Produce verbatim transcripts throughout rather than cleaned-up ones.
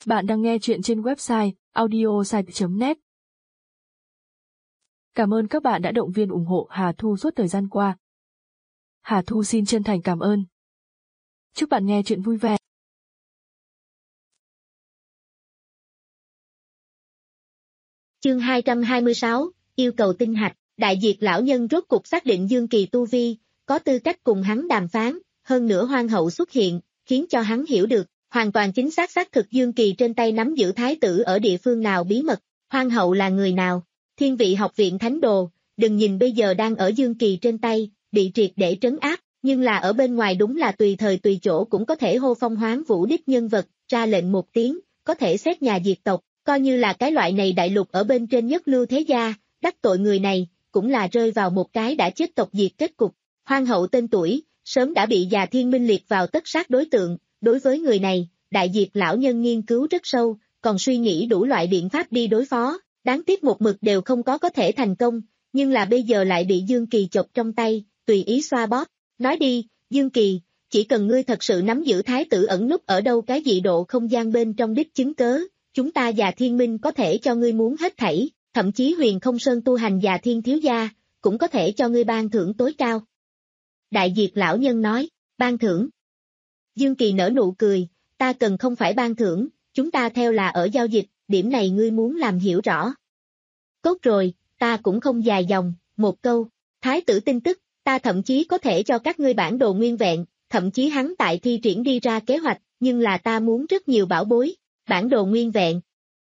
Bạn đang nghe chuyện trên website audiosite chấm net. Cảm ơn các bạn đã động viên ủng hộ Hà Thu suốt thời gian qua. Hà Thu xin chân thành cảm ơn. Chúc bạn nghe chuyện vui vẻ. Chương hai trăm hai mươi sáu, yêu cầu tinh hạch. Đại Diệt lão nhân rốt cục xác định Dương Kỳ tu vi, có tư cách cùng hắn đàm phán, hơn nữa Hoang hậu xuất hiện, khiến cho hắn hiểu được, hoàn toàn chính xác xác thực Dương Kỳ trên tay nắm giữ thái tử ở địa phương nào bí mật. Hoang hậu là người nào? Thiên vị học viện thánh đồ, đừng nhìn bây giờ đang ở Dương Kỳ trên tay, bị triệt để trấn áp, nhưng là ở bên ngoài đúng là tùy thời tùy chỗ cũng có thể hô phong hoán vũ đích nhân vật, ra lệnh một tiếng, có thể xét nhà diệt tộc, coi như là cái loại này đại lục ở bên trên nhất lưu thế gia, đắc tội người này, cũng là rơi vào một cái đã chết tộc diệt kết cục. Hoang hậu tên tuổi, sớm đã bị Già Thiên Minh liệt vào tất sát đối tượng, đối với người này, Đại Diệt lão nhân nghiên cứu rất sâu, còn suy nghĩ đủ loại biện pháp đi đối phó, đáng tiếc một mực đều không có có thể thành công, nhưng là bây giờ lại bị Dương Kỳ chộp trong tay, tùy ý xoa bóp. Nói đi, Dương Kỳ, chỉ cần ngươi thật sự nắm giữ thái tử ẩn núp ở đâu cái dị độ không gian bên trong đích chứng cớ, chúng ta Già Thiên Minh có thể cho ngươi muốn hết thảy, thậm chí Huyền Không Sơn tu hành Già Thiên thiếu gia, cũng có thể cho ngươi ban thưởng tối cao. Đại Diệt lão nhân nói, ban thưởng. Dương Kỳ nở nụ cười, ta cần không phải ban thưởng, chúng ta theo là ở giao dịch, điểm này ngươi muốn làm hiểu rõ. Tốt rồi, ta cũng không dài dòng, một câu, thái tử tin tức, ta thậm chí có thể cho các ngươi bản đồ nguyên vẹn, thậm chí hắn tại thi triển đi ra kế hoạch, nhưng là ta muốn rất nhiều bảo bối, bản đồ nguyên vẹn.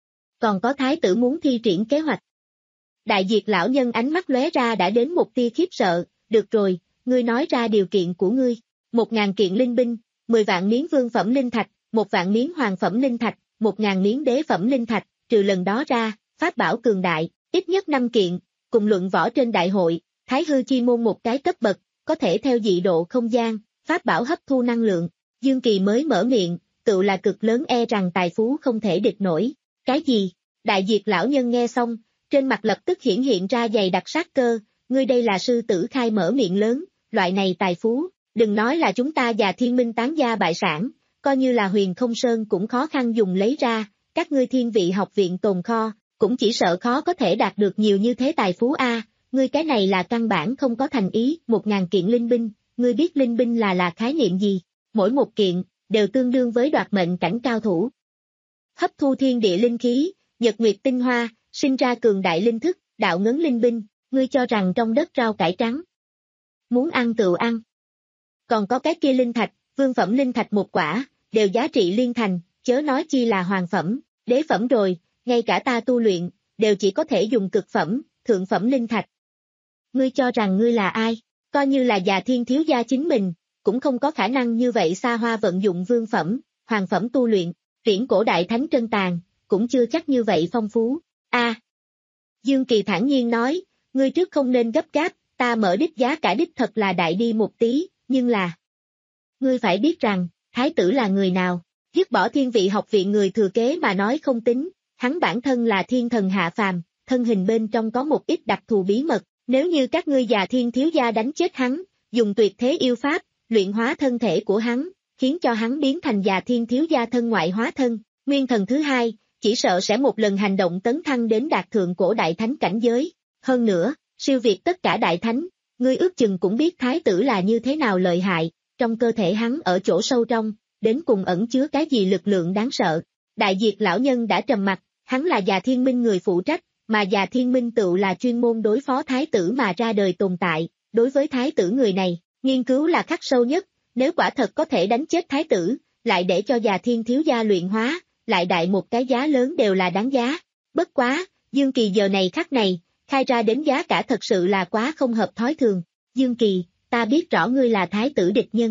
Còn có thái tử muốn thi triển kế hoạch. Đại Diệt lão nhân ánh mắt lóe ra đã đến một tia khiếp sợ, được rồi, ngươi nói ra điều kiện của ngươi, một ngàn kiện linh binh, mười vạn miếng vương phẩm linh thạch, một vạn miếng hoàng phẩm linh thạch, một ngàn miếng đế phẩm linh thạch, trừ lần đó ra, pháp bảo cường đại, ít nhất năm kiện, cùng luận võ trên đại hội, thái hư chi môn một cái cấp bậc, có thể theo dị độ không gian, pháp bảo hấp thu năng lượng. Dương Kỳ mới mở miệng, tự là cực lớn e rằng tài phú không thể địch nổi. Cái gì? Đại Diệt lão nhân nghe xong, trên mặt lập tức hiển hiện ra dày đặc sát cơ, ngươi đây là sư tử khai mở miệng lớn, loại này tài phú, đừng nói là chúng ta Già Thiên Minh tán gia bại sản, coi như là Huyền Không Sơn cũng khó khăn dùng lấy ra, các ngươi thiên vị học viện tồn kho, cũng chỉ sợ khó có thể đạt được nhiều như thế tài phú a. Ngươi cái này là căn bản không có thành ý, một ngàn kiện linh binh, ngươi biết linh binh là là khái niệm gì, mỗi một kiện, đều tương đương với đoạt mệnh cảnh cao thủ. Hấp thu thiên địa linh khí, nhật nguyệt tinh hoa, sinh ra cường đại linh thức, đạo ngấn linh binh, ngươi cho rằng trong đất rau cải trắng. Muốn ăn tựu ăn. Còn có cái kia linh thạch, vương phẩm linh thạch một quả, đều giá trị liên thành, chớ nói chi là hoàng phẩm, đế phẩm rồi, ngay cả ta tu luyện, đều chỉ có thể dùng cực phẩm, thượng phẩm linh thạch. Ngươi cho rằng ngươi là ai, coi như là Già Thiên thiếu gia chính mình, cũng không có khả năng như vậy xa hoa vận dụng vương phẩm, hoàng phẩm tu luyện, viễn cổ đại thánh trân tàng, cũng chưa chắc như vậy phong phú. A. À, Dương Kỳ thản nhiên nói, ngươi trước không nên gấp gáp, ta mở đích giá cả đích thật là đại đi một tí, nhưng là... Ngươi phải biết rằng, thái tử là người nào, dứt bỏ thiên vị học viện người thừa kế mà nói không tính, hắn bản thân là thiên thần hạ phàm, thân hình bên trong có một ít đặc thù bí mật, nếu như các ngươi Già Thiên thiếu gia đánh chết hắn, dùng tuyệt thế yêu pháp, luyện hóa thân thể của hắn, khiến cho hắn biến thành Già Thiên thiếu gia thân ngoại hóa thân, nguyên thần thứ hai, chỉ sợ sẽ một lần hành động tấn thăng đến đạt thượng cổ đại thánh cảnh giới. Hơn nữa, siêu việt tất cả đại thánh, ngươi ước chừng cũng biết thái tử là như thế nào lợi hại, trong cơ thể hắn ở chỗ sâu trong, đến cùng ẩn chứa cái gì lực lượng đáng sợ. Đại Diệt lão nhân đã trầm mặt, hắn là Già Thiên Minh người phụ trách, mà Già Thiên Minh tự là chuyên môn đối phó thái tử mà ra đời tồn tại, đối với thái tử người này, nghiên cứu là khắc sâu nhất, nếu quả thật có thể đánh chết thái tử, lại để cho Già Thiên thiếu gia luyện hóa, lại đại một cái giá lớn đều là đáng giá. Bất quá, Dương Kỳ giờ này khắc này, khai ra đến giá cả thật sự là quá không hợp thói thường. Dương Kỳ, ta biết rõ ngươi là thái tử địch nhân.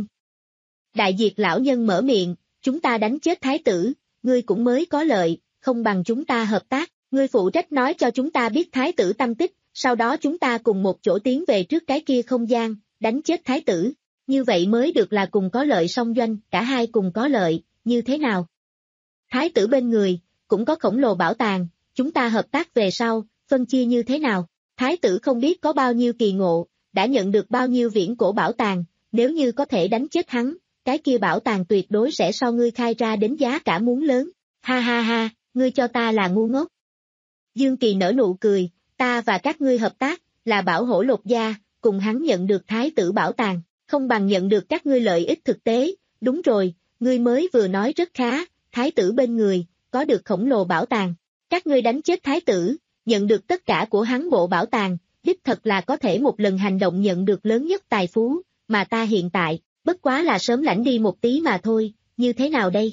Đại Diệt lão nhân mở miệng, chúng ta đánh chết thái tử, ngươi cũng mới có lợi, không bằng chúng ta hợp tác, ngươi phụ trách nói cho chúng ta biết thái tử tâm tích, sau đó chúng ta cùng một chỗ tiến về trước cái kia không gian, đánh chết thái tử, như vậy mới được là cùng có lợi song doanh, cả hai cùng có lợi, như thế nào? Thái tử bên người, cũng có khổng lồ bảo tàng, chúng ta hợp tác về sau, phân chia như thế nào? Thái tử không biết có bao nhiêu kỳ ngộ, đã nhận được bao nhiêu viễn cổ bảo tàng, nếu như có thể đánh chết hắn, cái kia bảo tàng tuyệt đối sẽ so ngươi khai ra đến giá cả muốn lớn. Ha ha ha, ngươi cho ta là ngu ngốc. Dương Kỳ nở nụ cười, ta và các ngươi hợp tác, là bảo hổ Lột Gia, cùng hắn nhận được thái tử bảo tàng, không bằng nhận được các ngươi lợi ích thực tế, đúng rồi, ngươi mới vừa nói rất khá, thái tử bên người, có được khổng lồ bảo tàng, các ngươi đánh chết thái tử, nhận được tất cả của hắn bộ bảo tàng, đích thật là có thể một lần hành động nhận được lớn nhất tài phú, mà ta hiện tại, bất quá là sớm lãnh đi một tí mà thôi, như thế nào đây?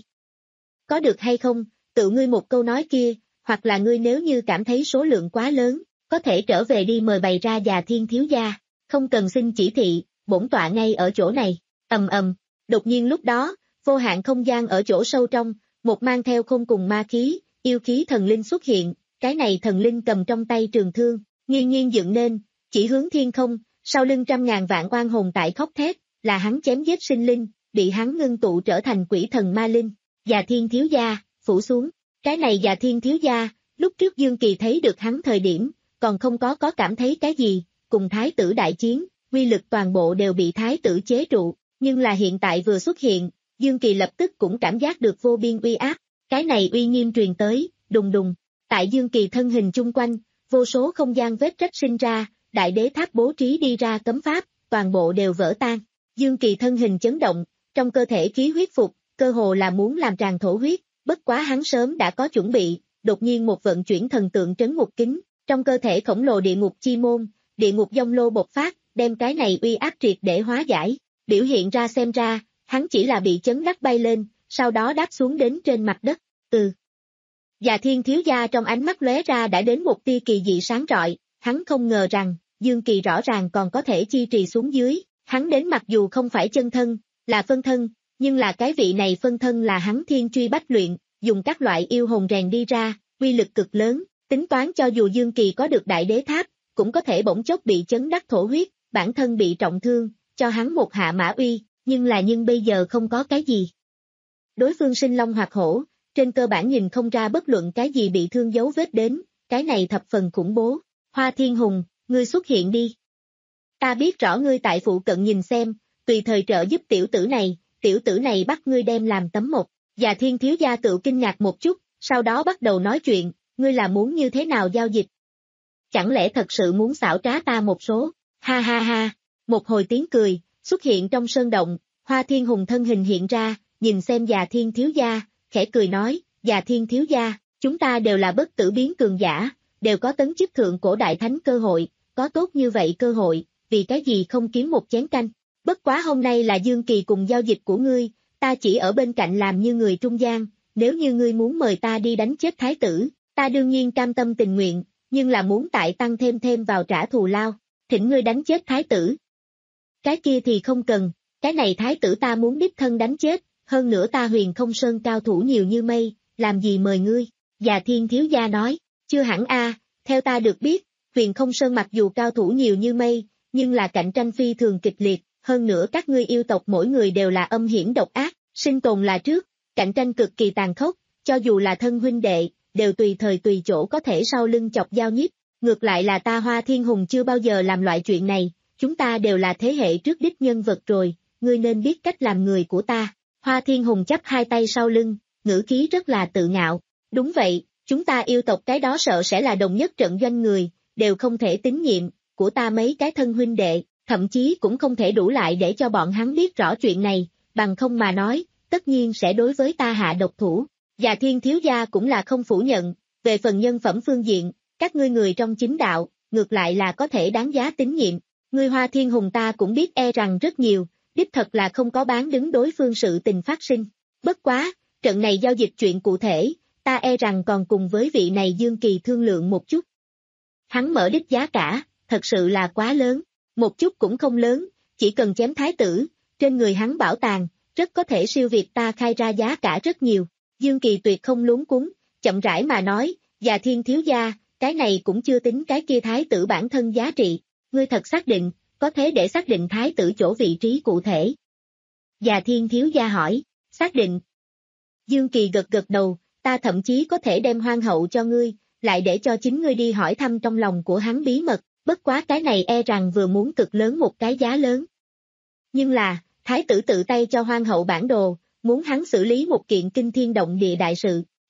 Có được hay không, tự ngươi một câu nói kia, hoặc là ngươi nếu như cảm thấy số lượng quá lớn, có thể trở về đi mời bày ra Già Thiên thiếu gia, không cần xin chỉ thị, bổn tọa ngay ở chỗ này, ầm ầm, đột nhiên lúc đó, vô hạn không gian ở chỗ sâu trong, một mang theo không cùng ma khí, yêu khí thần linh xuất hiện, cái này thần linh cầm trong tay trường thương, nghiêng nghiêng dựng nên, chỉ hướng thiên không, sau lưng trăm ngàn vạn oan hồn tại khóc thét, là hắn chém giết sinh linh, bị hắn ngưng tụ trở thành quỷ thần ma linh, Già Thiên thiếu gia, phủ xuống, cái này Già Thiên thiếu gia, lúc trước Dương Kỳ thấy được hắn thời điểm, còn không có có cảm thấy cái gì, cùng thái tử đại chiến, uy lực toàn bộ đều bị thái tử chế trụ, nhưng là hiện tại vừa xuất hiện, Dương Kỳ lập tức cũng cảm giác được vô biên uy áp, cái này uy nghiêm truyền tới, đùng đùng, tại Dương Kỳ thân hình chung quanh, vô số không gian vết rách sinh ra, đại đế tháp bố trí đi ra cấm pháp, toàn bộ đều vỡ tan, Dương Kỳ thân hình chấn động, trong cơ thể khí huyết phục, cơ hồ là muốn làm tràn thổ huyết, bất quá hắn sớm đã có chuẩn bị, đột nhiên một vận chuyển thần tượng trấn ngục kính, trong cơ thể khổng lồ địa ngục chi môn, địa ngục dông lô bộc phát, đem cái này uy áp triệt để hóa giải, biểu hiện ra xem ra, hắn chỉ là bị chấn đắc bay lên, sau đó đáp xuống đến trên mặt đất, ừ. Già Thiên thiếu gia trong ánh mắt lóe ra đã đến một tia kỳ dị sáng rọi, hắn không ngờ rằng, Dương Kỳ rõ ràng còn có thể chi trì xuống dưới, hắn đến mặc dù không phải chân thân, là phân thân, nhưng là cái vị này phân thân là hắn thiên truy bách luyện, dùng các loại yêu hồn rèn đi ra, uy lực cực lớn, tính toán cho dù Dương Kỳ có được đại đế tháp, cũng có thể bỗng chốc bị chấn đắc thổ huyết, bản thân bị trọng thương, cho hắn một hạ mã uy, nhưng là nhưng bây giờ không có cái gì. Đối phương sinh long hoặc hổ, trên cơ bản nhìn không ra bất luận cái gì bị thương dấu vết đến, cái này thập phần khủng bố. Hoa Thiên Hùng, ngươi xuất hiện đi. Ta biết rõ ngươi tại phụ cận nhìn xem, tùy thời trợ giúp tiểu tử này, tiểu tử này bắt ngươi đem làm tấm mộc. Già Thiên thiếu gia tự kinh ngạc một chút, sau đó bắt đầu nói chuyện, ngươi là muốn như thế nào giao dịch? Chẳng lẽ thật sự muốn xảo trá ta một số? Ha ha ha, một hồi tiếng cười, xuất hiện trong sơn động, Hoa Thiên Hùng thân hình hiện ra, nhìn xem Già Thiên thiếu gia, khẽ cười nói, Già Thiên thiếu gia, chúng ta đều là bất tử biến cường giả, đều có tấn chức thượng cổ đại thánh cơ hội, có tốt như vậy cơ hội, vì cái gì không kiếm một chén canh? Bất quá hôm nay là Dương Kỳ cùng giao dịch của ngươi, ta chỉ ở bên cạnh làm như người trung gian, nếu như ngươi muốn mời ta đi đánh chết thái tử, ta đương nhiên cam tâm tình nguyện, nhưng là muốn tại tăng thêm thêm vào trả thù lao, thỉnh ngươi đánh chết thái tử. Cái kia thì không cần, cái này thái tử ta muốn đích thân đánh chết, hơn nữa ta Huyền Không Sơn cao thủ nhiều như mây, làm gì mời ngươi? Già Thiên thiếu gia nói, chưa hẳn a, theo ta được biết, Huyền Không Sơn mặc dù cao thủ nhiều như mây, nhưng là cạnh tranh phi thường kịch liệt, hơn nữa các ngươi yêu tộc mỗi người đều là âm hiểm độc ác, sinh tồn là trước, cạnh tranh cực kỳ tàn khốc, cho dù là thân huynh đệ, đều tùy thời tùy chỗ có thể sau lưng chọc dao nhíp, ngược lại là ta Hoa Thiên Hùng chưa bao giờ làm loại chuyện này, chúng ta đều là thế hệ trước đích nhân vật rồi, ngươi nên biết cách làm người của ta. Hoa Thiên Hùng chắp hai tay sau lưng, ngữ khí rất là tự ngạo, đúng vậy, chúng ta yêu tộc cái đó sợ sẽ là đồng nhất trận doanh người, đều không thể tín nhiệm, của ta mấy cái thân huynh đệ, thậm chí cũng không thể đủ lại để cho bọn hắn biết rõ chuyện này, bằng không mà nói, tất nhiên sẽ đối với ta hạ độc thủ. Già Thiên thiếu gia cũng là không phủ nhận, về phần nhân phẩm phương diện, các ngươi người trong chính đạo, ngược lại là có thể đáng giá tín nhiệm, ngươi Hoa Thiên Hùng ta cũng biết e rằng rất nhiều, đích thật là không có bán đứng đối phương sự tình phát sinh. Bất quá, trận này giao dịch chuyện cụ thể, ta e rằng còn cùng với vị này Dương Kỳ thương lượng một chút. Hắn mở đích giá cả, thật sự là quá lớn, một chút cũng không lớn, chỉ cần chém thái tử, trên người hắn bảo tàng, rất có thể siêu việt ta khai ra giá cả rất nhiều. Dương Kỳ tuyệt không luống cuống, chậm rãi mà nói, Già Thiên thiếu gia, cái này cũng chưa tính cái kia thái tử bản thân giá trị, ngươi thật xác định, có thế để xác định thái tử chỗ vị trí cụ thể. Già Thiên thiếu gia hỏi, xác định. Dương Kỳ gật gật đầu, ta thậm chí có thể đem hoang hậu cho ngươi, lại để cho chính ngươi đi hỏi thăm trong lòng của hắn bí mật, bất quá cái này e rằng vừa muốn cực lớn một cái giá lớn. Nhưng là, thái tử tự tay cho hoang hậu bản đồ, muốn hắn xử lý một kiện kinh thiên động địa đại sự,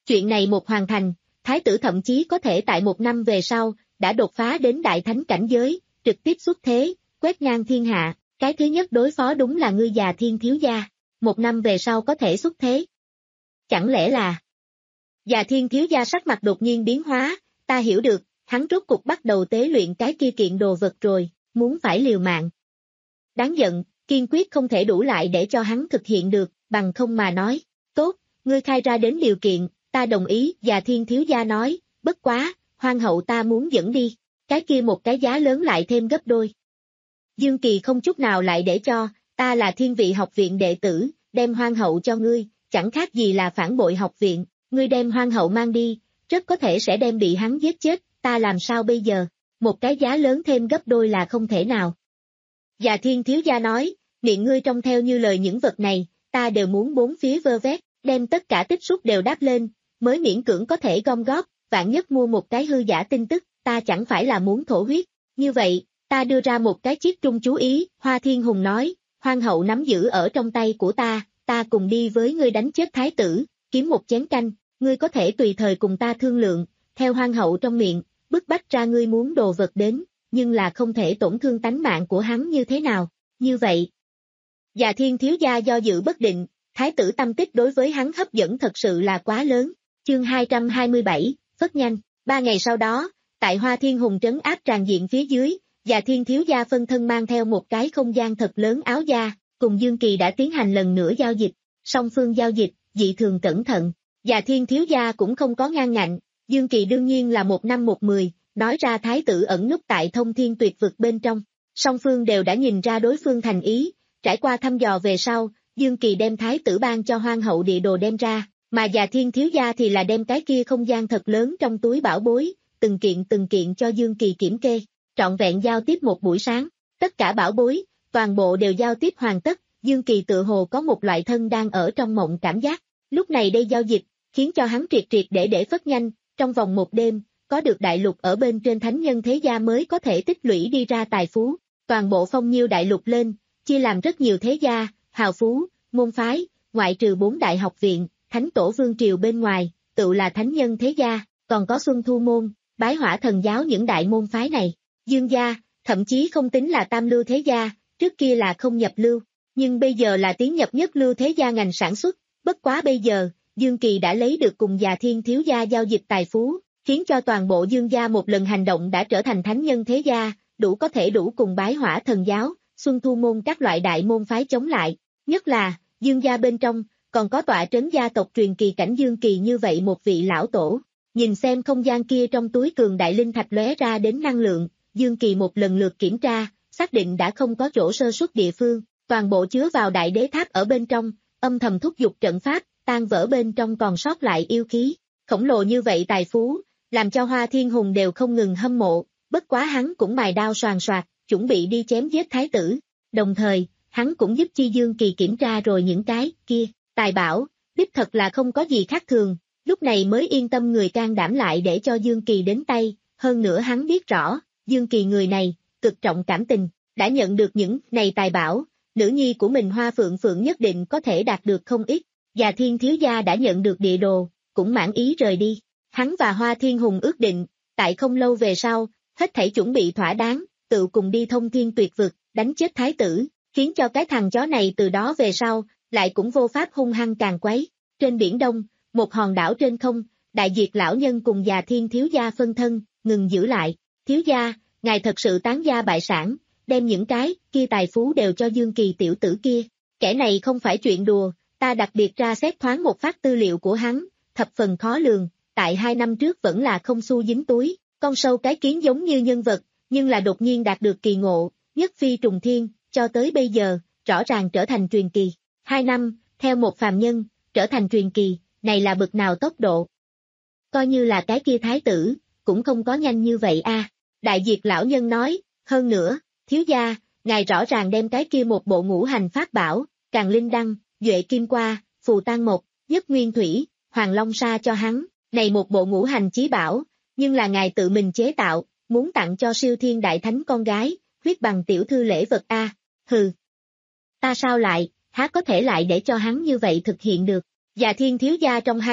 Chuyện này một hoàn thành, thái tử thậm chí có thể tại một năm về sau, đã đột phá đến đại thánh cảnh giới, trực tiếp xuất thế, quét ngang thiên hạ. Cái thứ nhất đối phó đúng là ngươi già Thiên thiếu gia, một năm về sau có thể xuất thế. Chẳng lẽ là... Già Thiên thiếu gia sắc mặt đột nhiên biến hóa, ta hiểu được, hắn rốt cục bắt đầu tế luyện cái kia kiện đồ vật rồi, muốn phải liều mạng. Đáng giận, kiên quyết không thể đủ lại để cho hắn thực hiện được, bằng không mà nói, tốt, ngươi khai ra đến điều kiện, ta đồng ý, Già Thiên thiếu gia nói, bất quá, hoàng hậu ta muốn dẫn đi, cái kia một cái giá lớn lại thêm gấp đôi. Dương Kỳ không chút nào lại để cho, ta là Thiên Vị học viện đệ tử, đem hoàng hậu cho ngươi, chẳng khác gì là phản bội học viện, ngươi đem hoàng hậu mang đi, rất có thể sẽ đem bị hắn giết chết, ta làm sao bây giờ, một cái giá lớn thêm gấp đôi là không thể nào. Già Thiên thiếu gia nói, miệng ngươi trông theo như lời những vật này, ta đều muốn bốn phía vơ vét, đem tất cả tích xúc đều đáp lên, mới miễn cưỡng có thể gom góp, vạn nhất mua một cái hư giả tin tức, ta chẳng phải là muốn thổ huyết, như vậy, ta đưa ra một cái chiết trung chú ý, Hoa Thiên Hùng nói, hoàng hậu nắm giữ ở trong tay của ta, ta cùng đi với ngươi đánh chết thái tử, kiếm một chén canh, ngươi có thể tùy thời cùng ta thương lượng, theo hoàng hậu trong miệng, bức bách ra ngươi muốn đồ vật đến, nhưng là không thể tổn thương tánh mạng của hắn như thế nào, như vậy. Già Thiên thiếu gia do dự bất định, thái tử tâm tích đối với hắn hấp dẫn thật sự là quá lớn, chương hai trăm hai mươi bảy, phất nhanh, ba ngày sau đó, tại Hoa Thiên Hùng trấn áp tràn diện phía dưới, Già Thiên thiếu gia phân thân mang theo một cái không gian thật lớn áo da, cùng Dương Kỳ đã tiến hành lần nữa giao dịch, song phương giao dịch, dị thường cẩn thận, Già Thiên thiếu gia cũng không có ngang ngạnh, Dương Kỳ đương nhiên là một năm một mười, nói ra thái tử ẩn núp tại thông thiên tuyệt vực bên trong, song phương đều đã nhìn ra đối phương thành ý, trải qua thăm dò về sau, Dương Kỳ đem thái tử ban cho hoàng hậu địa đồ đem ra, mà Già Thiên thiếu gia thì là đem cái kia không gian thật lớn trong túi bảo bối, từng kiện từng kiện cho Dương Kỳ kiểm kê, trọn vẹn giao tiếp một buổi sáng, tất cả bảo bối, toàn bộ đều giao tiếp hoàn tất, Dương Kỳ tự hồ có một loại thân đang ở trong mộng cảm giác, lúc này đây giao dịch, khiến cho hắn triệt triệt để để phất nhanh, trong vòng một đêm, có được đại lục ở bên trên thánh nhân thế gia mới có thể tích lũy đi ra tài phú, toàn bộ phong nhiêu đại lục lên, chia làm rất nhiều thế gia, hào phú, môn phái, ngoại trừ bốn đại học viện, thánh tổ vương triều bên ngoài, tự là thánh nhân thế gia, còn có Xuân Thu môn, bái hỏa thần giáo những đại môn phái này, Dương gia, thậm chí không tính là tam lưu thế gia, trước kia là không nhập lưu, nhưng bây giờ là tiến nhập nhất lưu thế gia ngành sản xuất, bất quá bây giờ, Dương Kỳ đã lấy được cùng Già Thiên thiếu gia giao dịch tài phú, khiến cho toàn bộ Dương gia một lần hành động đã trở thành thánh nhân thế gia, đủ có thể đủ cùng bái hỏa thần giáo, Xuân Thu môn các loại đại môn phái chống lại, nhất là, Dương gia bên trong, còn có tọa trấn gia tộc truyền kỳ cảnh Dương Kỳ như vậy một vị lão tổ, nhìn xem không gian kia trong túi cường đại linh thạch lóe ra đến năng lượng, Dương Kỳ một lần lượt kiểm tra, xác định đã không có chỗ sơ suất địa phương, toàn bộ chứa vào đại đế tháp ở bên trong, âm thầm thúc giục trận pháp, tan vỡ bên trong còn sót lại yêu khí, khổng lồ như vậy tài phú, làm cho Hoa Thiên Hùng đều không ngừng hâm mộ, bất quá hắn cũng mài đao soàn soạt, chuẩn bị đi chém giết thái tử, đồng thời, hắn cũng giúp Chi Dương Kỳ kiểm tra rồi những cái kia, tài bảo, đích thật là không có gì khác thường, lúc này mới yên tâm người can đảm lại để cho Dương Kỳ đến tay, hơn nữa hắn biết rõ, Dương Kỳ người này, cực trọng cảm tình, đã nhận được những này tài bảo, nữ nhi của mình Hoa Phượng Phượng nhất định có thể đạt được không ít, Già Thiên thiếu gia đã nhận được địa đồ, cũng mãn ý rời đi, hắn và Hoa Thiên Hùng ước định, tại không lâu về sau, hết thảy chuẩn bị thỏa đáng, tự cùng đi thông thiên tuyệt vực, đánh chết thái tử, khiến cho cái thằng chó này từ đó về sau, lại cũng vô pháp hung hăng càng quấy, trên biển Đông, một hòn đảo trên không, đại diệt lão nhân cùng Già Thiên thiếu gia phân thân, ngừng giữ lại, thiếu gia, ngài thật sự tán gia bại sản, đem những cái kia tài phú đều cho Dương Kỳ tiểu tử kia, kẻ này không phải chuyện đùa, ta đặc biệt ra xét thoáng một phát tư liệu của hắn, thập phần khó lường, tại hai năm trước vẫn là không xu dính túi, con sâu cái kiến giống như nhân vật, nhưng là đột nhiên đạt được kỳ ngộ, nhất phi trùng thiên, cho tới bây giờ, rõ ràng trở thành truyền kỳ, hai năm, theo một phàm nhân, trở thành truyền kỳ, này là bực nào tốc độ. Coi như là cái kia thái tử, cũng không có nhanh như vậy a. Đại diệt lão nhân nói, hơn nữa, thiếu gia, ngài rõ ràng đem cái kia một bộ ngũ hành pháp bảo, Càng Linh Đăng, Duệ Kim Qua, Phù Tan Mộc, Nhất Nguyên Thủy, Hoàng Long Sa cho hắn, này một bộ ngũ hành chí bảo, nhưng là ngài tự mình chế tạo, muốn tặng cho siêu thiên đại thánh con gái, huyết bằng tiểu thư lễ vật a. Hừ. Ta sao lại, há có thể lại để cho hắn như vậy thực hiện được. Già Thiên thiếu gia trong hai mắt,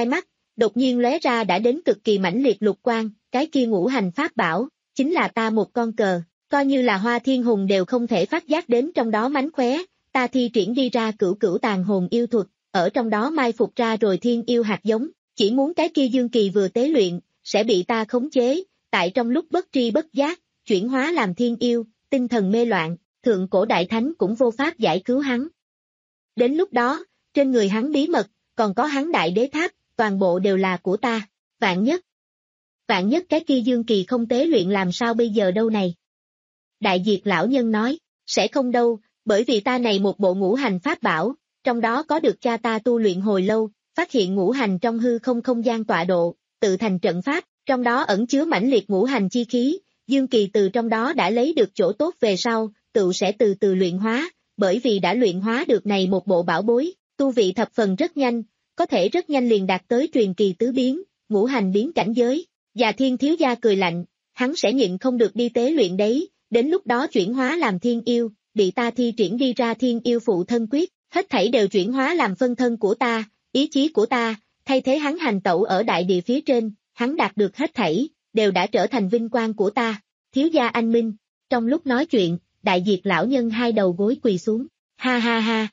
đột nhiên lóe ra đã đến cực kỳ mãnh liệt lục quang, cái kia ngũ hành pháp bảo, chính là ta một con cờ, coi như là Hoa Thiên Hùng đều không thể phát giác đến trong đó mánh khóe, ta thi triển đi ra cửu cửu tàn hồn yêu thuật, ở trong đó mai phục ra rồi thiên yêu hạt giống, chỉ muốn cái kia Dương Kỳ vừa tế luyện, sẽ bị ta khống chế, tại trong lúc bất tri bất giác, chuyển hóa làm thiên yêu, tinh thần mê loạn, thượng cổ đại thánh cũng vô pháp giải cứu hắn. Đến lúc đó, trên người hắn bí mật, còn có hắn đại đế tháp, toàn bộ đều là của ta, vạn nhất. Vạn nhất cái kia Dương Kỳ không tế luyện làm sao bây giờ đâu này. Đại Diệt lão nhân nói, sẽ không đâu, bởi vì ta này một bộ ngũ hành pháp bảo, trong đó có được cha ta tu luyện hồi lâu, phát hiện ngũ hành trong hư không không gian tọa độ, tự thành trận pháp, trong đó ẩn chứa mãnh liệt ngũ hành chi khí, Dương Kỳ từ trong đó đã lấy được chỗ tốt về sau, tự sẽ từ từ luyện hóa, bởi vì đã luyện hóa được này một bộ bảo bối, tu vị thập phần rất nhanh, có thể rất nhanh liền đạt tới truyền kỳ tứ biến, ngũ hành biến cảnh giới. Già Thiên thiếu gia cười lạnh, hắn sẽ nhịn không được đi tế luyện đấy, đến lúc đó chuyển hóa làm thiên yêu, bị ta thi triển đi ra thiên yêu phụ thân quyết, hết thảy đều chuyển hóa làm phân thân của ta, ý chí của ta, thay thế hắn hành tẩu ở đại địa phía trên, hắn đạt được hết thảy, đều đã trở thành vinh quang của ta. Thiếu gia anh minh, trong lúc nói chuyện, Đại Diệt lão nhân hai đầu gối quỳ xuống, ha ha ha.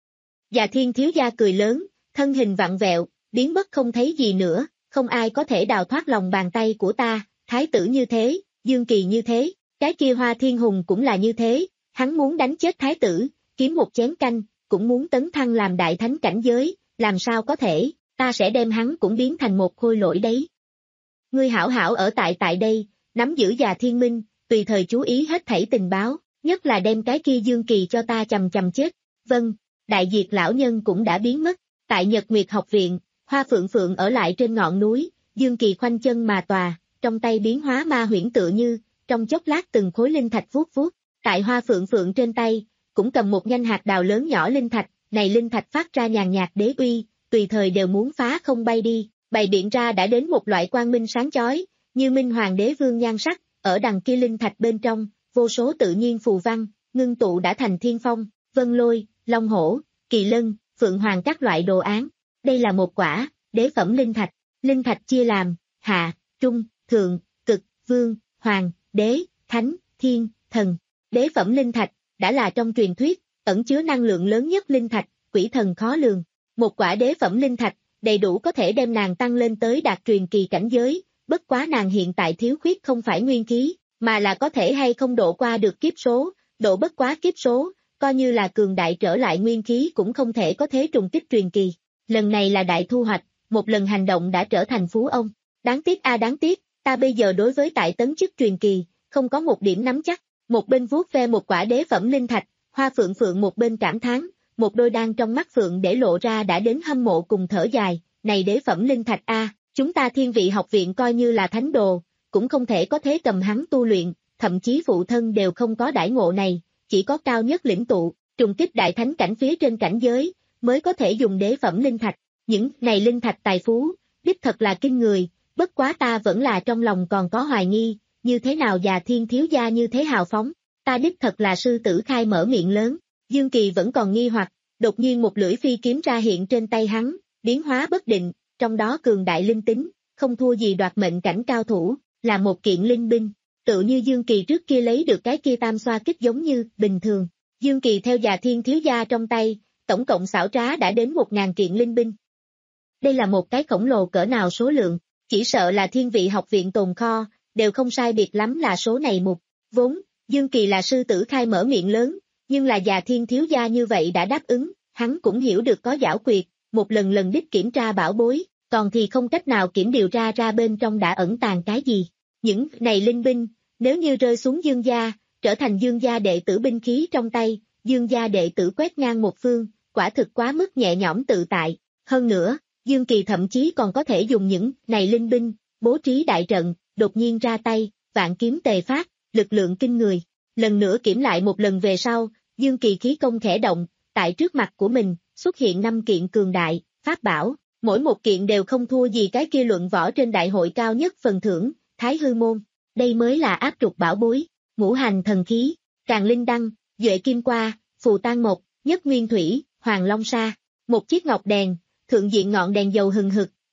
Già Thiên thiếu gia cười lớn, thân hình vặn vẹo, biến mất không thấy gì nữa, không ai có thể đào thoát lòng bàn tay của ta, thái tử như thế, Dương Kỳ như thế, cái kia Hoa Thiên Hùng cũng là như thế, hắn muốn đánh chết thái tử, kiếm một chén canh, cũng muốn tấn thăng làm đại thánh cảnh giới, làm sao có thể, ta sẽ đem hắn cũng biến thành một khôi lỗi đấy. Ngươi hảo hảo ở tại tại đây, nắm giữ Già Thiên Minh, tùy thời chú ý hết thảy tình báo, nhất là đem cái kia Dương Kỳ cho ta chầm chầm chết. Vâng, Đại Diệt lão nhân cũng đã biến mất, tại Nhật Nguyệt học viện, Hoa Phượng Phượng ở lại trên ngọn núi, Dương Kỳ khoanh chân mà tòa, trong tay biến hóa ma huyễn tựa như, trong chốc lát từng khối linh thạch vuốt vuốt, tại Hoa Phượng Phượng trên tay, cũng cầm một nhanh hạt đào lớn nhỏ linh thạch, này linh thạch phát ra nhàn nhạt đế uy, tùy thời đều muốn phá không bay đi, bày biện ra đã đến một loại quang minh sáng chói, như Minh Hoàng đế vương nhan sắc, ở đằng kia linh thạch bên trong, vô số tự nhiên phù văn, ngưng tụ đã thành thiên phong, vân lôi, long hổ, kỳ lân, phượng hoàng các loại đồ án. Đây là một quả, đế phẩm linh thạch, linh thạch chia làm, hạ, trung, thượng, cực, vương, hoàng, đế, thánh, thiên, thần. Đế phẩm linh thạch, đã là trong truyền thuyết, ẩn chứa năng lượng lớn nhất linh thạch, quỷ thần khó lường. Một quả đế phẩm linh thạch, đầy đủ có thể đem nàng tăng lên tới đạt truyền kỳ cảnh giới, bất quá nàng hiện tại thiếu khuyết không phải nguyên khí, mà là có thể hay không độ qua được kiếp số, độ bất quá kiếp số, coi như là cường đại trở lại nguyên khí cũng không thể có thế trùng kích truyền kỳ. Lần này là đại thu hoạch, một lần hành động đã trở thành phú ông. Đáng tiếc a à đáng tiếc, ta bây giờ đối với tại tấn chức truyền kỳ, không có một điểm nắm chắc. Một bên vuốt ve một quả đế phẩm linh thạch, Hoa Phượng Phượng một bên cảm thán, một đôi đan trong mắt Phượng để lộ ra đã đến hâm mộ cùng thở dài, này đế phẩm linh thạch a, chúng ta Thiên Vị học viện coi như là thánh đồ, cũng không thể có thế cầm hắn tu luyện, thậm chí phụ thân đều không có đãi ngộ này, chỉ có cao nhất lĩnh tụ, trùng kích đại thánh cảnh phía trên cảnh giới, mới có thể dùng đế phẩm linh thạch. Những này linh thạch tài phú, đích thật là kinh người, bất quá ta vẫn là trong lòng còn có hoài nghi, như thế nào Già Thiên thiếu gia như thế hào phóng, ta đích thật là sư tử khai mở miệng lớn. Dương Kỳ vẫn còn nghi hoặc, đột nhiên một lưỡi phi kiếm ra hiện trên tay hắn, biến hóa bất định, trong đó cường đại linh tính, không thua gì đoạt mệnh cảnh cao thủ, là một kiện linh binh, tự như Dương Kỳ trước kia lấy được cái kia tam xoa kích giống như bình thường. Dương Kỳ theo Già Thiên thiếu gia trong tay, tổng cộng xảo trá đã đến một ngàn kiện linh binh. Đây là một cái khổng lồ cỡ nào số lượng, chỉ sợ là Thiên Vị học viện tồn kho, đều không sai biệt lắm là số này mục. Vốn, Dương Kỳ là sư tử khai mở miệng lớn, nhưng là Già Thiên thiếu gia như vậy đã đáp ứng, hắn cũng hiểu được có giảo quyệt, một lần lần đích kiểm tra bảo bối, còn thì không cách nào kiểm điều ra ra bên trong đã ẩn tàng cái gì. Những này linh binh, nếu như rơi xuống Dương gia, trở thành Dương gia đệ tử binh khí trong tay, Dương gia đệ tử quét ngang một phương, quả thực quá mức nhẹ nhõm tự tại. Hơn nữa, Dương Kỳ thậm chí còn có thể dùng những này linh binh, bố trí đại trận, đột nhiên ra tay, vạn kiếm tề phát, lực lượng kinh người. Lần nữa kiểm lại một lần về sau, Dương Kỳ khí công khẽ động, tại trước mặt của mình, xuất hiện năm kiện cường đại, pháp bảo, mỗi một kiện đều không thua gì cái kia luận võ trên đại hội cao nhất phần thưởng, Thái Hư Môn. Đây mới là áp trục bảo bối, ngũ hành thần khí, Càn Linh Đăng, Duệ Kim Qua, Phù Tan Mộc, Nhất Nguyên Thủy, Hoàng Long Sa. Một chiếc ngọc đèn, thượng diện ngọn đèn dầu hừng hực,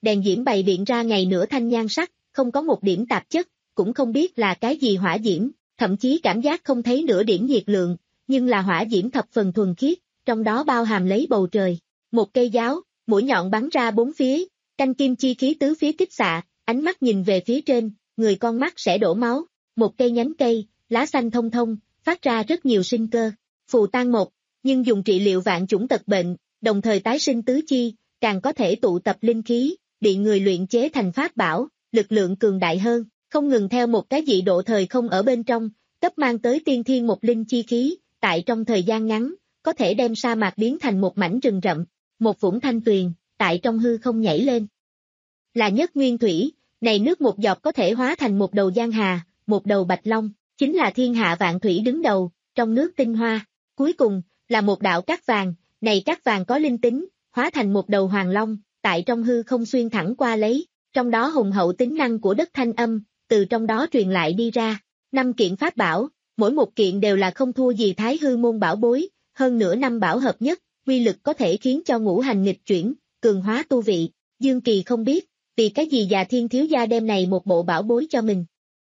đèn diễm bày biện ra ngày nửa thanh nhan sắc, không có một điểm tạp chất, cũng không biết là cái gì hỏa diễm, thậm chí cảm giác không thấy nửa điểm nhiệt lượng, nhưng là hỏa diễm thập phần thuần khiết, trong đó bao hàm lấy bầu trời. Một cây giáo, mũi nhọn bắn ra bốn phía, canh kim chi khí tứ phía kích xạ, ánh mắt nhìn về phía trên, người con mắt sẽ đổ máu. Một cây nhánh cây, lá xanh thông thông, phát ra rất nhiều sinh cơ. Phù tan một, nhưng dùng trị liệu vạn chủng tật bệnh, đồng thời tái sinh tứ chi, càng có thể tụ tập linh khí, bị người luyện chế thành pháp bảo, lực lượng cường đại hơn, không ngừng theo một cái dị độ thời không ở bên trong, cấp mang tới tiên thiên một linh chi khí, tại trong thời gian ngắn, có thể đem sa mạc biến thành một mảnh rừng rậm, một vũng thanh tuyền, tại trong hư không nhảy lên. Là nhất nguyên thủy, này nước một giọt có thể hóa thành một đầu giang hà, một đầu bạch long, chính là thiên hạ vạn thủy đứng đầu, trong nước tinh hoa. Cuối cùng, là một đạo cát vàng, này cát vàng có linh tính, hóa thành một đầu hoàng long, tại trong hư không xuyên thẳng qua lấy, trong đó hùng hậu tính năng của đất thanh âm, từ trong đó truyền lại đi ra. Năm kiện pháp bảo, mỗi một kiện đều là không thua gì thái hư môn bảo bối, hơn nữa năm bảo hợp nhất, quy lực có thể khiến cho ngũ hành nghịch chuyển, cường hóa tu vị. Dương Kỳ không biết, vì cái gì già thiên thiếu gia đem này một bộ bảo bối cho mình.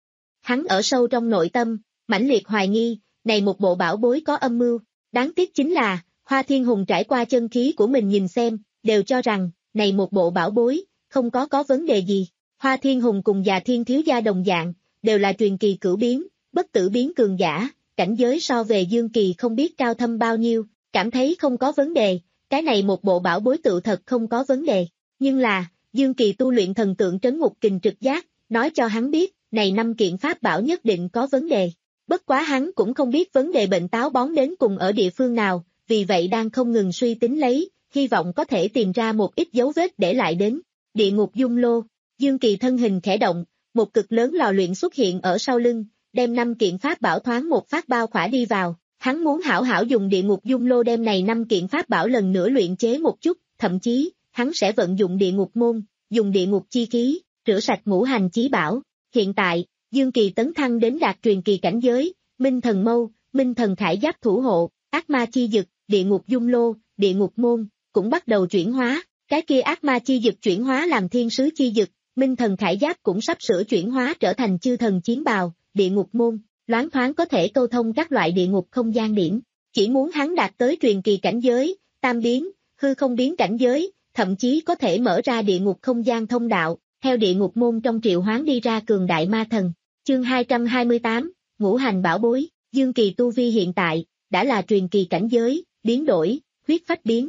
Hắn ở sâu trong nội tâm, mãnh liệt hoài nghi, này một bộ bảo bối có âm mưu. Đáng tiếc chính là, Hoa Thiên Hùng trải qua chân khí của mình nhìn xem, đều cho rằng, này một bộ bảo bối, không có có vấn đề gì. Hoa Thiên Hùng cùng già thiên thiếu gia đồng dạng, đều là truyền kỳ cửu biến, bất tử biến cường giả, cảnh giới so về Dương Kỳ không biết cao thâm bao nhiêu, cảm thấy không có vấn đề, cái này một bộ bảo bối tự thật không có vấn đề. Nhưng là, Dương Kỳ tu luyện thần tượng trấn ngục kình trực giác, nói cho hắn biết, này năm kiện pháp bảo nhất định có vấn đề. Bất quá hắn cũng không biết vấn đề bệnh táo bón đến cùng ở địa phương nào, vì vậy đang không ngừng suy tính lấy, hy vọng có thể tìm ra một ít dấu vết để lại đến. Địa ngục dung lô, Dương Kỳ thân hình khẽ động, một cực lớn lò luyện xuất hiện ở sau lưng, đem năm kiện pháp bảo thoáng một phát bao khỏa đi vào. Hắn muốn hảo hảo dùng địa ngục dung lô đem này năm kiện pháp bảo lần nữa luyện chế một chút, thậm chí, hắn sẽ vận dụng địa ngục môn, dùng địa ngục chi khí, rửa sạch ngũ hành chí bảo. Hiện tại, Dương Kỳ tấn thăng đến đạt truyền kỳ cảnh giới, Minh Thần Mâu, Minh Thần Khải Giáp thủ hộ, ác ma chi dực, địa ngục dung lô, địa ngục môn, cũng bắt đầu chuyển hóa. Cái kia ác ma chi dực chuyển hóa làm thiên sứ chi dực, Minh Thần Khải Giáp cũng sắp sửa chuyển hóa trở thành chư thần chiến bào, địa ngục môn, loáng thoáng có thể câu thông các loại địa ngục không gian điểm. Chỉ muốn hắn đạt tới truyền kỳ cảnh giới, tam biến, hư không biến cảnh giới, thậm chí có thể mở ra địa ngục không gian thông đạo, theo địa ngục môn trong triệu hoán đi ra cường đại ma thần. Chương hai trăm hai mươi tám, ngũ hành bảo bối, Dương Kỳ tu vi hiện tại, đã là truyền kỳ cảnh giới, biến đổi, huyết phách biến.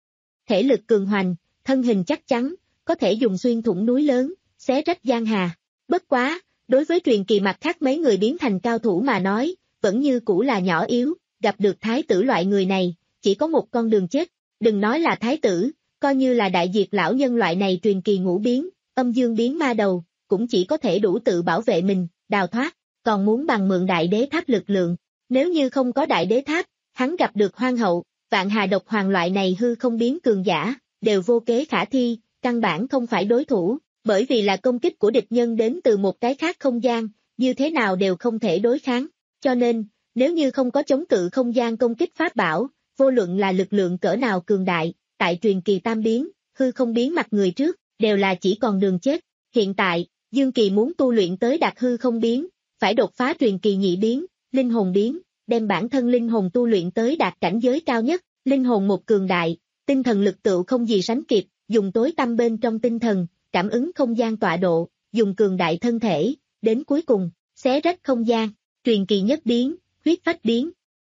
Thể lực cường hoành, thân hình chắc chắn, có thể dùng xuyên thủng núi lớn, xé rách giang hà. Bất quá, đối với truyền kỳ mặt khác mấy người biến thành cao thủ mà nói, vẫn như cũ là nhỏ yếu, gặp được thái tử loại người này, chỉ có một con đường chết. Đừng nói là thái tử, coi như là đại diệt lão nhân loại này truyền kỳ ngũ biến, âm dương biến ma đầu, cũng chỉ có thể đủ tự bảo vệ mình, đào thoát, còn muốn bằng mượn đại đế tháp lực lượng. Nếu như không có đại đế tháp, hắn gặp được hoang hậu, vạn hà độc hoàng loại này hư không biến cường giả, đều vô kế khả thi, căn bản không phải đối thủ, bởi vì là công kích của địch nhân đến từ một cái khác không gian, như thế nào đều không thể đối kháng. Cho nên, nếu như không có chống cự không gian công kích pháp bảo, vô luận là lực lượng cỡ nào cường đại, tại truyền kỳ tam biến, hư không biến mặt người trước, đều là chỉ còn đường chết. Hiện tại, Dương Kỳ muốn tu luyện tới đạt hư không biến, phải đột phá truyền kỳ nhị biến, linh hồn biến, đem bản thân linh hồn tu luyện tới đạt cảnh giới cao nhất, linh hồn một cường đại, tinh thần lực tựu không gì sánh kịp, dùng tối tâm bên trong tinh thần, cảm ứng không gian tọa độ, dùng cường đại thân thể, đến cuối cùng, xé rách không gian, truyền kỳ nhất biến, huyết phách biến.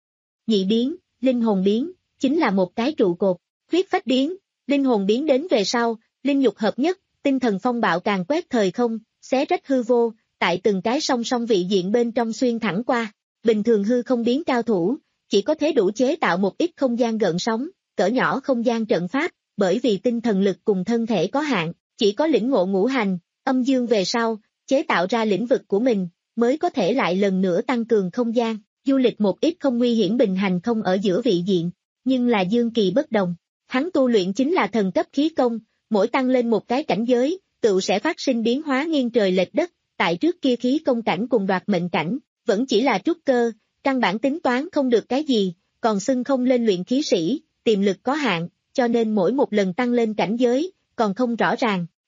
Nhị biến, linh hồn biến, chính là một cái trụ cột, huyết phách biến, linh hồn biến đến về sau, linh nhục hợp nhất, tinh thần phong bạo càng quét thời không, xé rách hư vô, tại từng cái song song vị diện bên trong xuyên thẳng qua. Bình thường hư không biến cao thủ, chỉ có thể đủ chế tạo một ít không gian gợn sóng, cỡ nhỏ không gian trận pháp, bởi vì tinh thần lực cùng thân thể có hạn, chỉ có lĩnh ngộ ngũ hành, âm dương về sau, chế tạo ra lĩnh vực của mình, mới có thể lại lần nữa tăng cường không gian, du lịch một ít không nguy hiểm bình hành không ở giữa vị diện. Nhưng là Dương Kỳ bất đồng, hắn tu luyện chính là thần cấp khí công, mỗi tăng lên một cái cảnh giới, tự sẽ phát sinh biến hóa nghiêng trời lệch đất, tại trước kia khí công cảnh cùng đoạt mệnh cảnh, vẫn chỉ là trúc cơ, căn bản tính toán không được cái gì, còn xưng không lên luyện khí sĩ, tiềm lực có hạn, cho nên mỗi một lần tăng lên cảnh giới, còn không rõ ràng,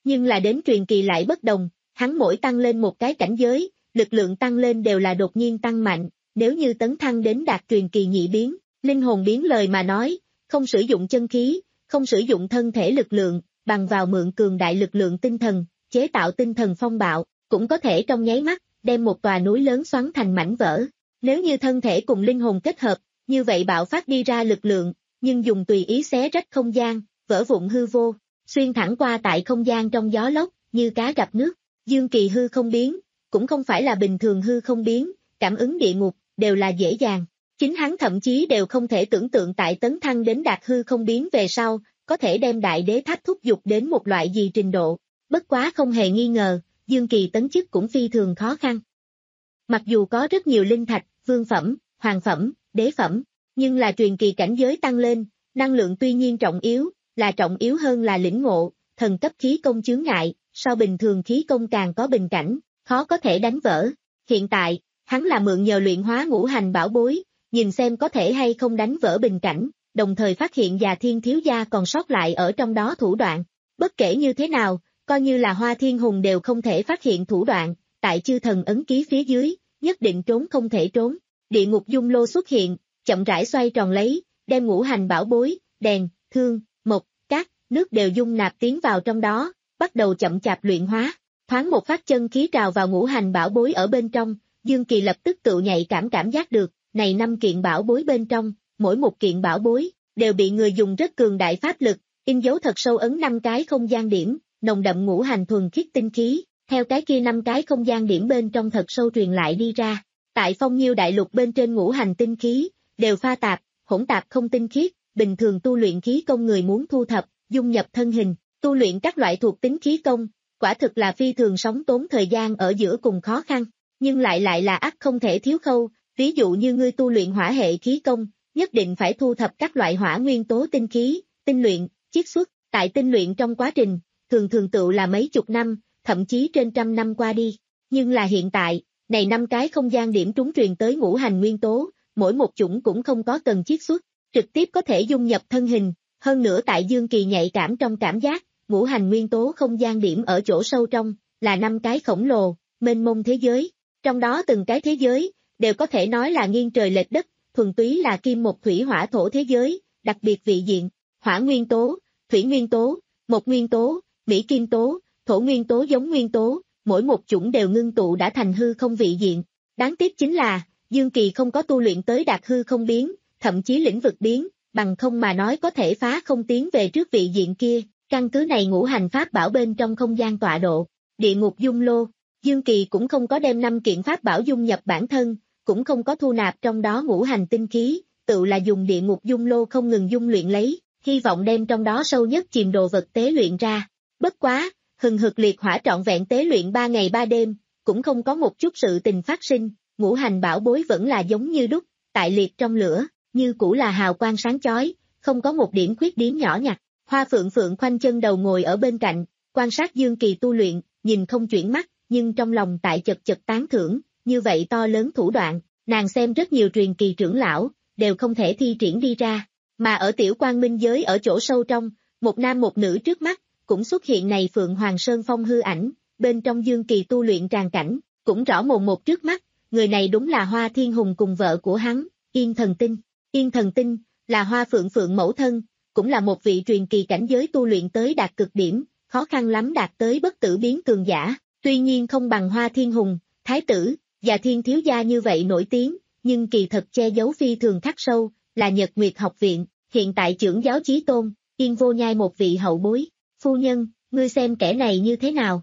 Nhưng là đến truyền kỳ lại bất đồng, hắn mỗi tăng lên một cái cảnh giới, lực lượng tăng lên đều là đột nhiên tăng mạnh, nếu như tấn thăng đến đạt truyền kỳ nhị biến, linh hồn biến lời mà nói, không sử dụng chân khí, không sử dụng thân thể lực lượng, bằng vào mượn cường đại lực lượng tinh thần, chế tạo tinh thần phong bạo, cũng có thể trong nháy mắt, đem một tòa núi lớn xoắn thành mảnh vỡ. Nếu như thân thể cùng linh hồn kết hợp, như vậy bạo phát đi ra lực lượng, nhưng dùng tùy ý xé rách không gian, vỡ vụn hư vô, xuyên thẳng qua tại không gian trong gió lốc, như cá gặp nước. Dương kỳ hư không biến, cũng không phải là bình thường hư không biến, cảm ứng địa ngục, đều là dễ dàng. Chính hắn thậm chí đều không thể tưởng tượng tại tấn thăng đến đạt hư không biến về sau, có thể đem đại đế tháp thúc giục đến một loại gì trình độ. Bất quá không hề nghi ngờ, Dương kỳ tấn chức cũng phi thường khó khăn. Mặc dù có rất nhiều linh thạch, vương phẩm, hoàng phẩm, đế phẩm, nhưng là truyền kỳ cảnh giới tăng lên, năng lượng tuy nhiên trọng yếu, là trọng yếu hơn là lĩnh ngộ, thần cấp khí công chướng ngại, so bình thường khí công càng có bình cảnh, khó có thể đánh vỡ. Hiện tại, hắn là mượn nhờ luyện hóa ngũ hành bảo bối, nhìn xem có thể hay không đánh vỡ bình cảnh, đồng thời phát hiện Già Thiên thiếu gia còn sót lại ở trong đó thủ đoạn. Bất kể như thế nào, coi như là Hoa Thiên Hùng đều không thể phát hiện thủ đoạn, tại chư thần ấn ký phía dưới, nhất định trốn không thể trốn. Địa ngục dung lô xuất hiện, chậm rãi xoay tròn lấy, đem ngũ hành bảo bối, đèn, thương, mộc, cát, nước đều dung nạp tiến vào trong đó, bắt đầu chậm chạp luyện hóa. Thoáng một phát chân khí trào vào ngũ hành bảo bối ở bên trong, Dương Kỳ lập tức tự nhạy cảm cảm giác được, này năm kiện bảo bối bên trong, mỗi một kiện bảo bối, đều bị người dùng rất cường đại pháp lực, in dấu thật sâu ấn năm cái không gian điểm, nồng đậm ngũ hành thuần khiết tinh khí, theo cái kia năm cái không gian điểm bên trong thật sâu truyền lại đi ra. Tại Phong Nhiêu đại lục bên trên ngũ hành tinh khí, đều pha tạp, hỗn tạp không tinh khiết, bình thường tu luyện khí công người muốn thu thập, dung nhập thân hình, tu luyện các loại thuộc tính khí công, quả thực là phi thường sống tốn thời gian ở giữa cùng khó khăn, nhưng lại lại là ắt không thể thiếu khâu, ví dụ như ngươi tu luyện hỏa hệ khí công, nhất định phải thu thập các loại hỏa nguyên tố tinh khí, tinh luyện, chiết xuất, tại tinh luyện trong quá trình, thường thường tựu là mấy chục năm, thậm chí trên trăm năm qua đi, nhưng là hiện tại, này năm cái không gian điểm trúng truyền tới ngũ hành nguyên tố, mỗi một chủng cũng không có cần chiết xuất, trực tiếp có thể dung nhập thân hình, hơn nữa tại Dương Kỳ nhạy cảm trong cảm giác, ngũ hành nguyên tố không gian điểm ở chỗ sâu trong, là năm cái khổng lồ, mênh mông thế giới, trong đó từng cái thế giới, đều có thể nói là nghiêng trời lệch đất, thuần túy là kim một thủy hỏa thổ thế giới, đặc biệt vị diện, hỏa nguyên tố, thủy nguyên tố, mộc nguyên tố, mỹ kim tố, thổ nguyên tố giống nguyên tố, mỗi một chủng đều ngưng tụ đã thành hư không vị diện. Đáng tiếc chính là, Dương Kỳ không có tu luyện tới đạt hư không biến, thậm chí lĩnh vực biến, bằng không mà nói có thể phá không tiến về trước vị diện kia, căn cứ này ngũ hành pháp bảo bên trong không gian tọa độ, địa ngục dung lô, Dương Kỳ cũng không có đem năm kiện pháp bảo dung nhập bản thân, cũng không có thu nạp trong đó ngũ hành tinh khí, tự là dùng địa ngục dung lô không ngừng dung luyện lấy, hy vọng đem trong đó sâu nhất chìm đồ vật tế luyện ra. Bất quá, hừng hực liệt hỏa trọn vẹn tế luyện ba ngày ba đêm, cũng không có một chút sự tình phát sinh, ngũ hành bảo bối vẫn là giống như đúc, tại liệt trong lửa, như cũ là hào quang sáng chói, không có một điểm khuyết điểm nhỏ nhặt. Hoa Phượng Phượng khoanh chân đầu ngồi ở bên cạnh, quan sát Dương Kỳ tu luyện, nhìn không chuyển mắt, nhưng trong lòng tại chật chật tán thưởng, như vậy to lớn thủ đoạn, nàng xem rất nhiều truyền kỳ trưởng lão, đều không thể thi triển đi ra, mà ở tiểu quang minh giới ở chỗ sâu trong, một nam một nữ trước mắt, cũng xuất hiện này Phượng Hoàng Sơn Phong hư ảnh, bên trong Dương Kỳ tu luyện tràn cảnh, cũng rõ mồn một trước mắt, người này đúng là Hoa Thiên Hùng cùng vợ của hắn, Yên Thần Tinh. Yên Thần Tinh, là Hoa Phượng Phượng mẫu thân, cũng là một vị truyền kỳ cảnh giới tu luyện tới đạt cực điểm, khó khăn lắm đạt tới bất tử biến cường giả, tuy nhiên không bằng Hoa Thiên Hùng, Thái tử, Già Thiên thiếu gia như vậy nổi tiếng, nhưng kỳ thật che giấu phi thường khắc sâu, là Nhật Nguyệt học viện, hiện tại trưởng giáo chí tôn, Yên Vô Nhai một vị hậu bối. Phu nhân, ngươi xem kẻ này như thế nào?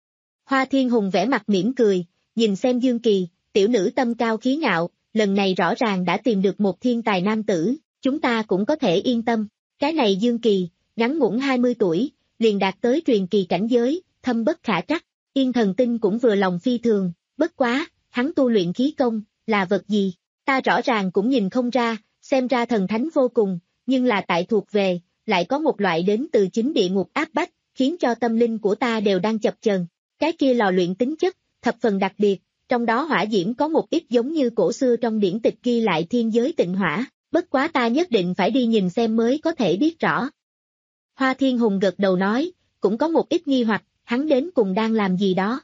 Hoa Thiên Hùng vẽ mặt mỉm cười, nhìn xem Dương Kỳ, tiểu nữ tâm cao khí ngạo, lần này rõ ràng đã tìm được một thiên tài nam tử, chúng ta cũng có thể yên tâm. Cái này Dương Kỳ, ngắn ngủn hai mươi tuổi, liền đạt tới truyền kỳ cảnh giới, thâm bất khả trắc. Yên Thần Tinh cũng vừa lòng phi thường, bất quá, hắn tu luyện khí công, là vật gì? Ta rõ ràng cũng nhìn không ra, xem ra thần thánh vô cùng, nhưng là tại thuộc về, lại có một loại đến từ chính địa ngục áp bách, khiến cho tâm linh của ta đều đang chập chờn. Cái kia lò luyện tính chất, thập phần đặc biệt, trong đó hỏa diễm có một ít giống như cổ xưa trong điển tịch ghi lại thiên giới tịnh hỏa, bất quá ta nhất định phải đi nhìn xem mới có thể biết rõ. Hoa Thiên Hùng gật đầu nói, cũng có một ít nghi hoặc, hắn đến cùng đang làm gì đó.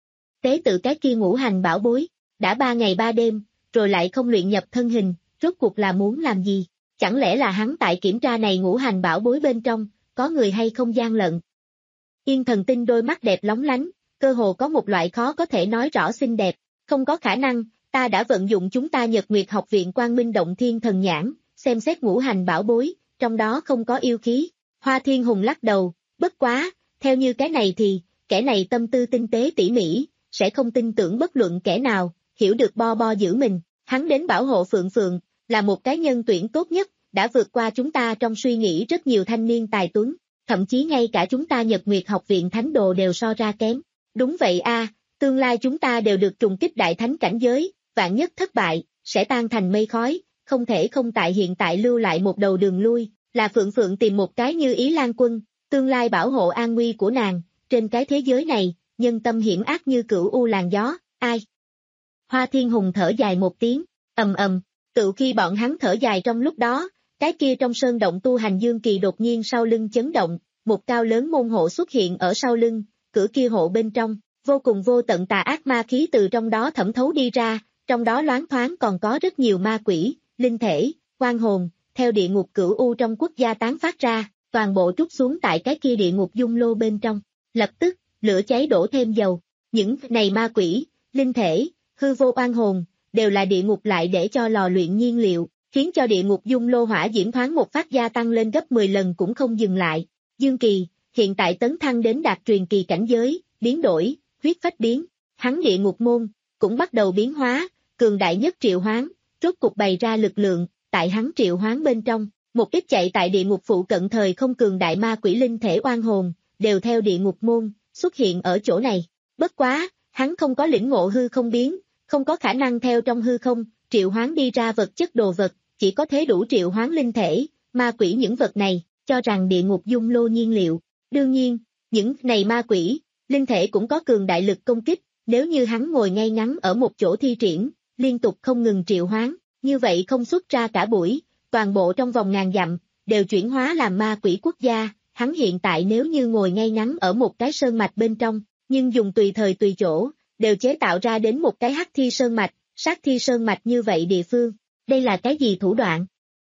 Tế tự cái kia ngũ hành bảo bối, đã ba ngày ba đêm, rồi lại không luyện nhập thân hình, rốt cuộc là muốn làm gì? Chẳng lẽ là hắn tại kiểm tra này ngũ hành bảo bối bên trong, có người hay không gian lận? Yên Thần Tinh đôi mắt đẹp lóng lánh, cơ hồ có một loại khó có thể nói rõ xinh đẹp, không có khả năng, ta đã vận dụng chúng ta Nhật Nguyệt Học viện Quang Minh Động Thiên Thần Nhãn, xem xét ngũ hành bảo bối, trong đó không có yêu khí. Hoa Thiên Hùng lắc đầu, bất quá, theo như cái này thì, kẻ này tâm tư tinh tế tỉ mỉ, sẽ không tin tưởng bất luận kẻ nào, hiểu được bo bo giữ mình, hắn đến bảo hộ Phượng Phượng, là một cái nhân tuyển tốt nhất, đã vượt qua chúng ta trong suy nghĩ rất nhiều thanh niên tài tuấn, thậm chí ngay cả chúng ta Nhật Nguyệt Học viện Thánh Đồ đều so ra kém. Đúng vậy a, tương lai chúng ta đều được trùng kích đại thánh cảnh giới, vạn nhất thất bại, sẽ tan thành mây khói, không thể không tại hiện tại lưu lại một đầu đường lui, là Phượng Phượng tìm một cái Như Ý Lan Quân, tương lai bảo hộ an nguy của nàng, trên cái thế giới này, nhân tâm hiểm ác như cửu u làn gió, ai? Hoa Thiên Hùng thở dài một tiếng, ầm ầm, tự khi bọn hắn thở dài trong lúc đó, cái kia trong sơn động tu hành Dương Kỳ đột nhiên sau lưng chấn động, một cao lớn môn hộ xuất hiện ở sau lưng, cửa kia hộ bên trong, vô cùng vô tận tà ác ma khí từ trong đó thẩm thấu đi ra, trong đó loáng thoáng còn có rất nhiều ma quỷ, linh thể, oan hồn, theo địa ngục cửu u trong quốc gia tán phát ra, toàn bộ trút xuống tại cái kia địa ngục dung lô bên trong, lập tức, lửa cháy đổ thêm dầu, những này ma quỷ, linh thể, hư vô oan hồn, đều là địa ngục lại để cho lò luyện nhiên liệu, khiến cho địa ngục dung lô hỏa diễm thoáng một phát gia tăng lên gấp mười lần cũng không dừng lại. Dương Kỳ, hiện tại tấn thăng đến đạt truyền kỳ cảnh giới, biến đổi, huyết phách biến, hắn địa ngục môn, cũng bắt đầu biến hóa, cường đại nhất triệu hoán, rốt cục bày ra lực lượng, tại hắn triệu hoán bên trong, một ít chạy tại địa ngục phụ cận thời không cường đại ma quỷ linh thể oan hồn, đều theo địa ngục môn, xuất hiện ở chỗ này. Bất quá, hắn không có lĩnh ngộ hư không biến, không có khả năng theo trong hư không, triệu hoán đi ra vật chất đồ vật, chỉ có thế đủ triệu hoán linh thể, ma quỷ những vật này, cho rằng địa ngục dung lô nhiên liệu. Đương nhiên, những này ma quỷ, linh thể cũng có cường đại lực công kích, nếu như hắn ngồi ngay ngắn ở một chỗ thi triển, liên tục không ngừng triệu hoán, như vậy không xuất ra cả buổi, toàn bộ trong vòng ngàn dặm, đều chuyển hóa làm ma quỷ quốc gia, hắn hiện tại nếu như ngồi ngay ngắn ở một cái sơn mạch bên trong, nhưng dùng tùy thời tùy chỗ, đều chế tạo ra đến một cái hắc thi sơn mạch, sát thi sơn mạch như vậy địa phương, đây là cái gì thủ đoạn?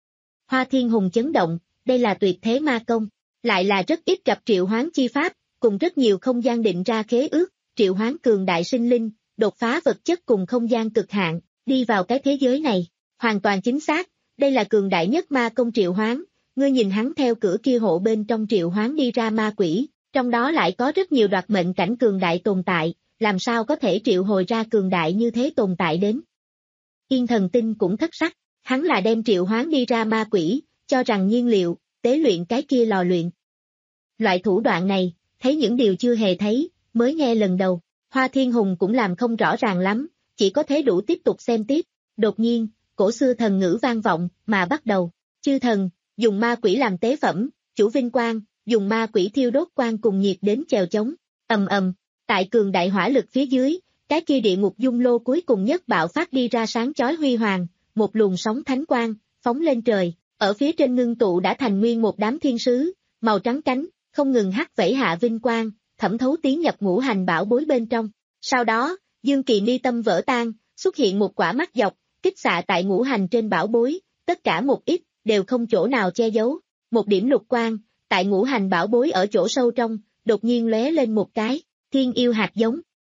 Hoa Thiên Hùng chấn động, đây là tuyệt thế ma công, lại là rất ít gặp triệu hoán chi pháp, cùng rất nhiều không gian định ra khế ước, triệu hoán cường đại sinh linh, đột phá vật chất cùng không gian cực hạn, đi vào cái thế giới này, hoàn toàn chính xác, đây là cường đại nhất ma công triệu hoán, ngươi nhìn hắn theo cửa kia hộ bên trong triệu hoán đi ra ma quỷ, trong đó lại có rất nhiều đoạt mệnh cảnh cường đại tồn tại, làm sao có thể triệu hồi ra cường đại như thế tồn tại đến. Yên Thần Tinh cũng thất sắc, hắn là đem triệu hoán đi ra ma quỷ, cho rằng nhiên liệu, tế luyện cái kia lò luyện. Loại thủ đoạn này, thấy những điều chưa hề thấy, mới nghe lần đầu, Hoa Thiên Hùng cũng làm không rõ ràng lắm, chỉ có thế đủ tiếp tục xem tiếp, đột nhiên, cổ xưa thần ngữ vang vọng, mà bắt đầu, chư thần, dùng ma quỷ làm tế phẩm, chủ vinh quang, dùng ma quỷ thiêu đốt quang cùng nhiệt đến chèo chống, ầm ầm, tại cường đại hỏa lực phía dưới, cái kia địa ngục dung lô cuối cùng nhất bạo phát đi ra sáng chói huy hoàng, một luồng sóng thánh quang, phóng lên trời, ở phía trên ngưng tụ đã thành nguyên một đám thiên sứ, màu trắng cánh, không ngừng hắt vẫy hạ vinh quang, thẩm thấu tiến nhập ngũ hành bảo bối bên trong. Sau đó, Dương Kỳ mi tâm vỡ tan, xuất hiện một quả mắt dọc, kích xạ tại ngũ hành trên bảo bối, tất cả một ít, đều không chỗ nào che giấu. Một điểm lục quang, tại ngũ hành bảo bối ở chỗ sâu trong, đột nhiên lóe lên một cái, thiên yêu hạt giống.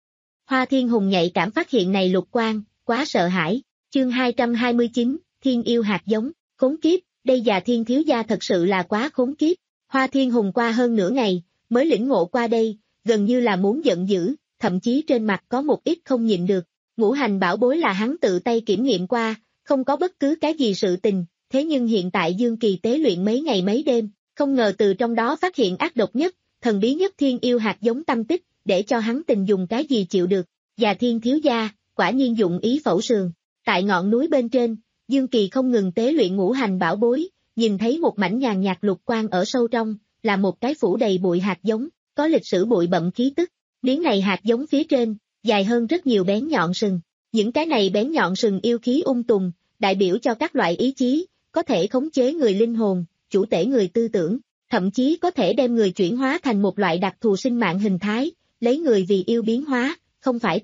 Hoa Thiên Hùng nhạy cảm phát hiện này lục quang, quá sợ hãi. Chương hai trăm hai mươi chín, thiên yêu hạt giống, khốn kiếp, đây già thiên thiếu gia thật sự là quá khốn kiếp. Hoa Thiên Hùng qua hơn nửa ngày, mới lĩnh ngộ qua đây, gần như là muốn giận dữ, thậm chí trên mặt có một ít không nhịn được. Ngũ hành bảo bối là hắn tự tay kiểm nghiệm qua, không có bất cứ cái gì sự tình, thế nhưng hiện tại Dương Kỳ tế luyện mấy ngày mấy đêm, không ngờ từ trong đó phát hiện ác độc nhất, thần bí nhất thiên yêu hạt giống tâm tích, để cho hắn tình dùng cái gì chịu được. Già thiên thiếu gia, quả nhiên dụng ý phẫu sườn. Tại ngọn núi bên trên, Dương Kỳ không ngừng tế luyện ngũ hành bảo bối, nhìn thấy một mảnh nhàn nhạt lục quang ở sâu trong, là một cái phủ đầy bụi hạt giống, có lịch sử bụi bặm khí tức. Miếng này hạt giống phía trên, dài hơn rất nhiều bén nhọn sừng. Những cái này bén nhọn sừng yêu khí ung tùm, đại biểu cho các loại ý chí, có thể khống chế người linh hồn, chủ tể người tư tưởng, thậm chí có thể đem người chuyển hóa thành một loại đặc thù sinh mạng hình thái, lấy người vì yêu biến hóa, không phải.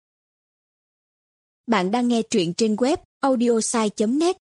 Bạn đang nghe truyện trên web audiosai chấm net.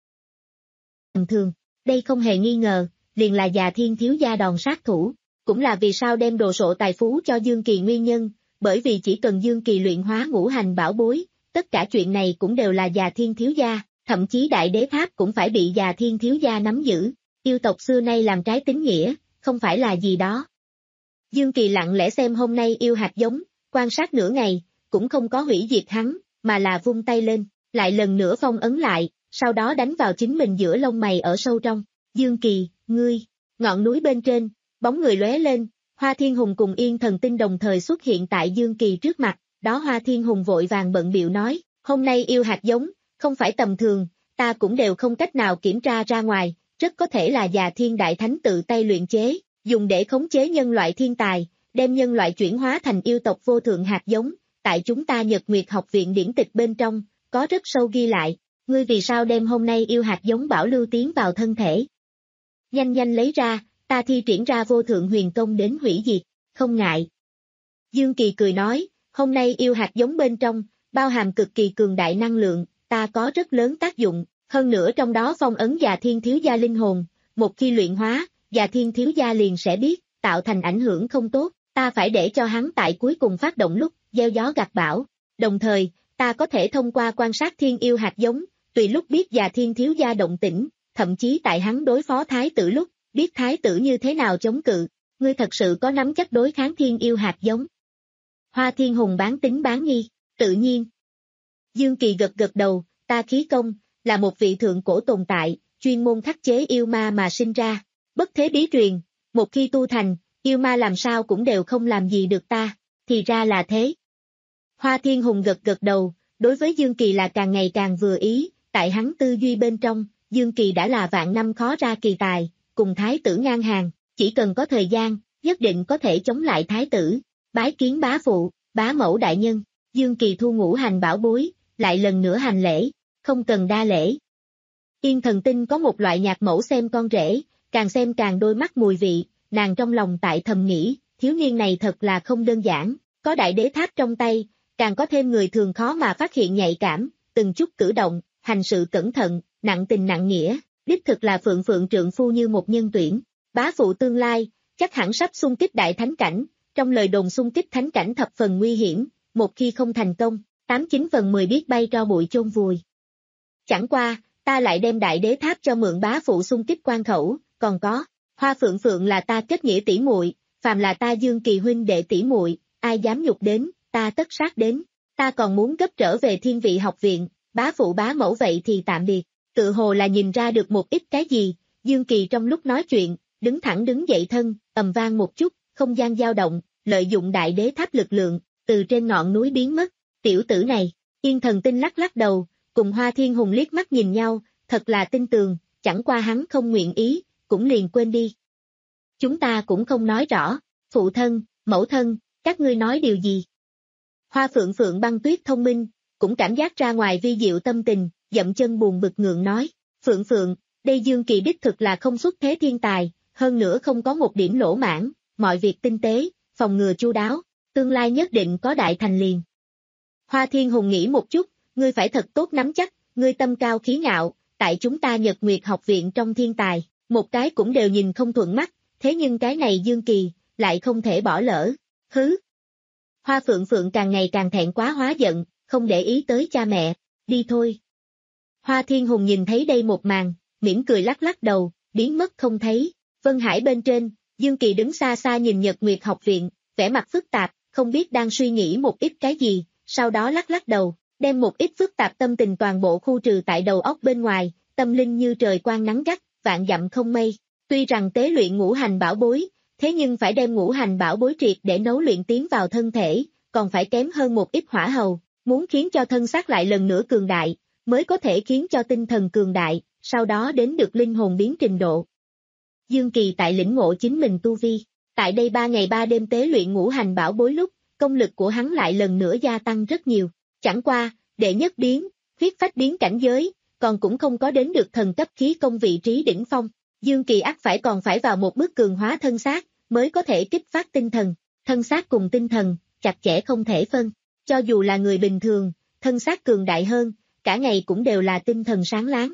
Bình thường, đây không hề nghi ngờ, liền là già thiên thiếu gia đòn sát thủ, cũng là vì sao đem đồ sộ tài phú cho Dương Kỳ nguyên nhân, bởi vì chỉ cần Dương Kỳ luyện hóa ngũ hành bảo bối, tất cả chuyện này cũng đều là già thiên thiếu gia, thậm chí đại đế tháp cũng phải bị già thiên thiếu gia nắm giữ, yêu tộc xưa nay làm trái tín nghĩa, không phải là gì đó. Dương Kỳ lặng lẽ xem hôm nay yêu hạt giống, quan sát nửa ngày, cũng không có hủy diệt hắn, mà là vung tay lên, lại lần nữa phong ấn lại, sau đó đánh vào chính mình giữa lông mày ở sâu trong. Dương Kỳ, ngươi, ngọn núi bên trên, bóng người lóe lên, Hoa Thiên Hùng cùng Yên Thần Tinh đồng thời xuất hiện tại Dương Kỳ trước mặt, đó Hoa Thiên Hùng vội vàng bận bịu nói, hôm nay yêu hạt giống, không phải tầm thường, ta cũng đều không cách nào kiểm tra ra ngoài, rất có thể là già thiên đại thánh tự tay luyện chế, dùng để khống chế nhân loại thiên tài, đem nhân loại chuyển hóa thành yêu tộc vô thượng hạt giống, tại chúng ta Nhật Nguyệt học viện điển tịch bên trong, có rất sâu ghi lại, ngươi vì sao đem hôm nay yêu hạt giống bảo lưu tiến vào thân thể. Nhanh nhanh lấy ra, ta thi triển ra vô thượng huyền công đến hủy diệt, không ngại. Dương Kỳ cười nói, hôm nay yêu hạt giống bên trong, bao hàm cực kỳ cường đại năng lượng, ta có rất lớn tác dụng, hơn nữa trong đó phong ấn già thiên thiếu gia linh hồn, một khi luyện hóa, già thiên thiếu gia liền sẽ biết, tạo thành ảnh hưởng không tốt, ta phải để cho hắn tại cuối cùng phát động lúc, gieo gió gặt bão, đồng thời, ta có thể thông qua quan sát thiên yêu hạt giống, tùy lúc biết già thiên thiếu gia động tĩnh, thậm chí tại hắn đối phó thái tử lúc, biết thái tử như thế nào chống cự, ngươi thật sự có nắm chắc đối kháng thiên yêu hạt giống. Hoa Thiên Hùng bán tính bán nghi, tự nhiên. Dương Kỳ gật gật đầu, ta khí công, là một vị thượng cổ tồn tại, chuyên môn khắc chế yêu ma mà sinh ra, bất thế bí truyền, một khi tu thành, yêu ma làm sao cũng đều không làm gì được ta, thì ra là thế. Hoa Thiên Hùng gật gật đầu, đối với Dương Kỳ là càng ngày càng vừa ý, tại hắn tư duy bên trong, Dương Kỳ đã là vạn năm khó ra kỳ tài, cùng thái tử ngang hàng, chỉ cần có thời gian, nhất định có thể chống lại thái tử, bái kiến bá phụ, bá mẫu đại nhân, Dương Kỳ thu ngũ hành bảo bối, lại lần nữa hành lễ, không cần đa lễ. Yên Thần Tinh có một loại nhạc mẫu xem con rể, càng xem càng đôi mắt mùi vị, nàng trong lòng tại thầm nghĩ, thiếu niên này thật là không đơn giản, có đại đế tháp trong tay, càng có thêm người thường khó mà phát hiện nhạy cảm, từng chút cử động, hành sự cẩn thận, nặng tình nặng nghĩa, đích thực là phượng phượng trượng phu như một nhân tuyển, bá phụ tương lai, chắc hẳn sắp xung kích đại thánh cảnh, trong lời đồn xung kích thánh cảnh thập phần nguy hiểm, một khi không thành công, tám chín phần mười biết bay tro bụi chôn vùi. Chẳng qua, ta lại đem đại đế tháp cho mượn bá phụ xung kích quan khẩu, còn có, Hoa Phượng Phượng là ta kết nghĩa tỷ muội, phàm là ta Dương Kỳ huynh đệ tỷ muội, ai dám nhục đến, ta tất sát đến, ta còn muốn gấp trở về thiên vị học viện, bá phụ bá mẫu vậy thì tạm biệt, tự hồ là nhìn ra được một ít cái gì, Dương Kỳ trong lúc nói chuyện, đứng thẳng đứng dậy thân, ầm vang một chút, không gian dao động, lợi dụng đại đế tháp lực lượng, từ trên ngọn núi biến mất, tiểu tử này, Yên Thần Tinh lắc lắc đầu, cùng Hoa Thiên Hùng liếc mắt nhìn nhau, thật là tin tường, chẳng qua hắn không nguyện ý, cũng liền quên đi. Chúng ta cũng không nói rõ, phụ thân, mẫu thân, các ngươi nói điều gì? Hoa Phượng Phượng Băng Tuyết thông minh, cũng cảm giác ra ngoài vi diệu tâm tình, dậm chân buồn bực ngượng nói, Phượng Phượng, đây Dương Kỳ đích thực là không xuất thế thiên tài, hơn nữa không có một điểm lỗ mãn, mọi việc tinh tế, phòng ngừa chu đáo, tương lai nhất định có đại thành liền. Hoa Thiên Hùng nghĩ một chút, ngươi phải thật tốt nắm chắc, ngươi tâm cao khí ngạo, tại chúng ta Nhật Nguyệt học viện trong thiên tài, một cái cũng đều nhìn không thuận mắt, thế nhưng cái này Dương Kỳ, lại không thể bỏ lỡ, hứ. Hoa Phượng Phượng càng ngày càng thẹn quá hóa giận, không để ý tới cha mẹ, đi thôi. Hoa Thiên Hùng nhìn thấy đây một màn, mỉm cười lắc lắc đầu, biến mất không thấy, Vân Hải bên trên, Dương Kỳ đứng xa xa nhìn Nhật Nguyệt học viện, vẻ mặt phức tạp, không biết đang suy nghĩ một ít cái gì, sau đó lắc lắc đầu, đem một ít phức tạp tâm tình toàn bộ khu trừ tại đầu óc bên ngoài, tâm linh như trời quang nắng gắt, vạn dặm không mây. Tuy rằng tế luyện ngũ hành bảo bối, thế nhưng phải đem ngũ hành bảo bối triệt để nấu luyện tiến vào thân thể, còn phải kém hơn một ít hỏa hầu, muốn khiến cho thân xác lại lần nữa cường đại, mới có thể khiến cho tinh thần cường đại, sau đó đến được linh hồn biến trình độ. Dương Kỳ tại lĩnh ngộ chính mình tu vi, tại đây ba ngày ba đêm tế luyện ngũ hành bảo bối lúc, công lực của hắn lại lần nữa gia tăng rất nhiều, chẳng qua, đệ nhất biến, huyết phách biến cảnh giới, còn cũng không có đến được thần cấp khí công vị trí đỉnh phong. Dương Kỳ ắt phải còn phải vào một bước cường hóa thân xác, mới có thể kích phát tinh thần. Thân xác cùng tinh thần, chặt chẽ không thể phân. Cho dù là người bình thường, thân xác cường đại hơn, cả ngày cũng đều là tinh thần sáng láng.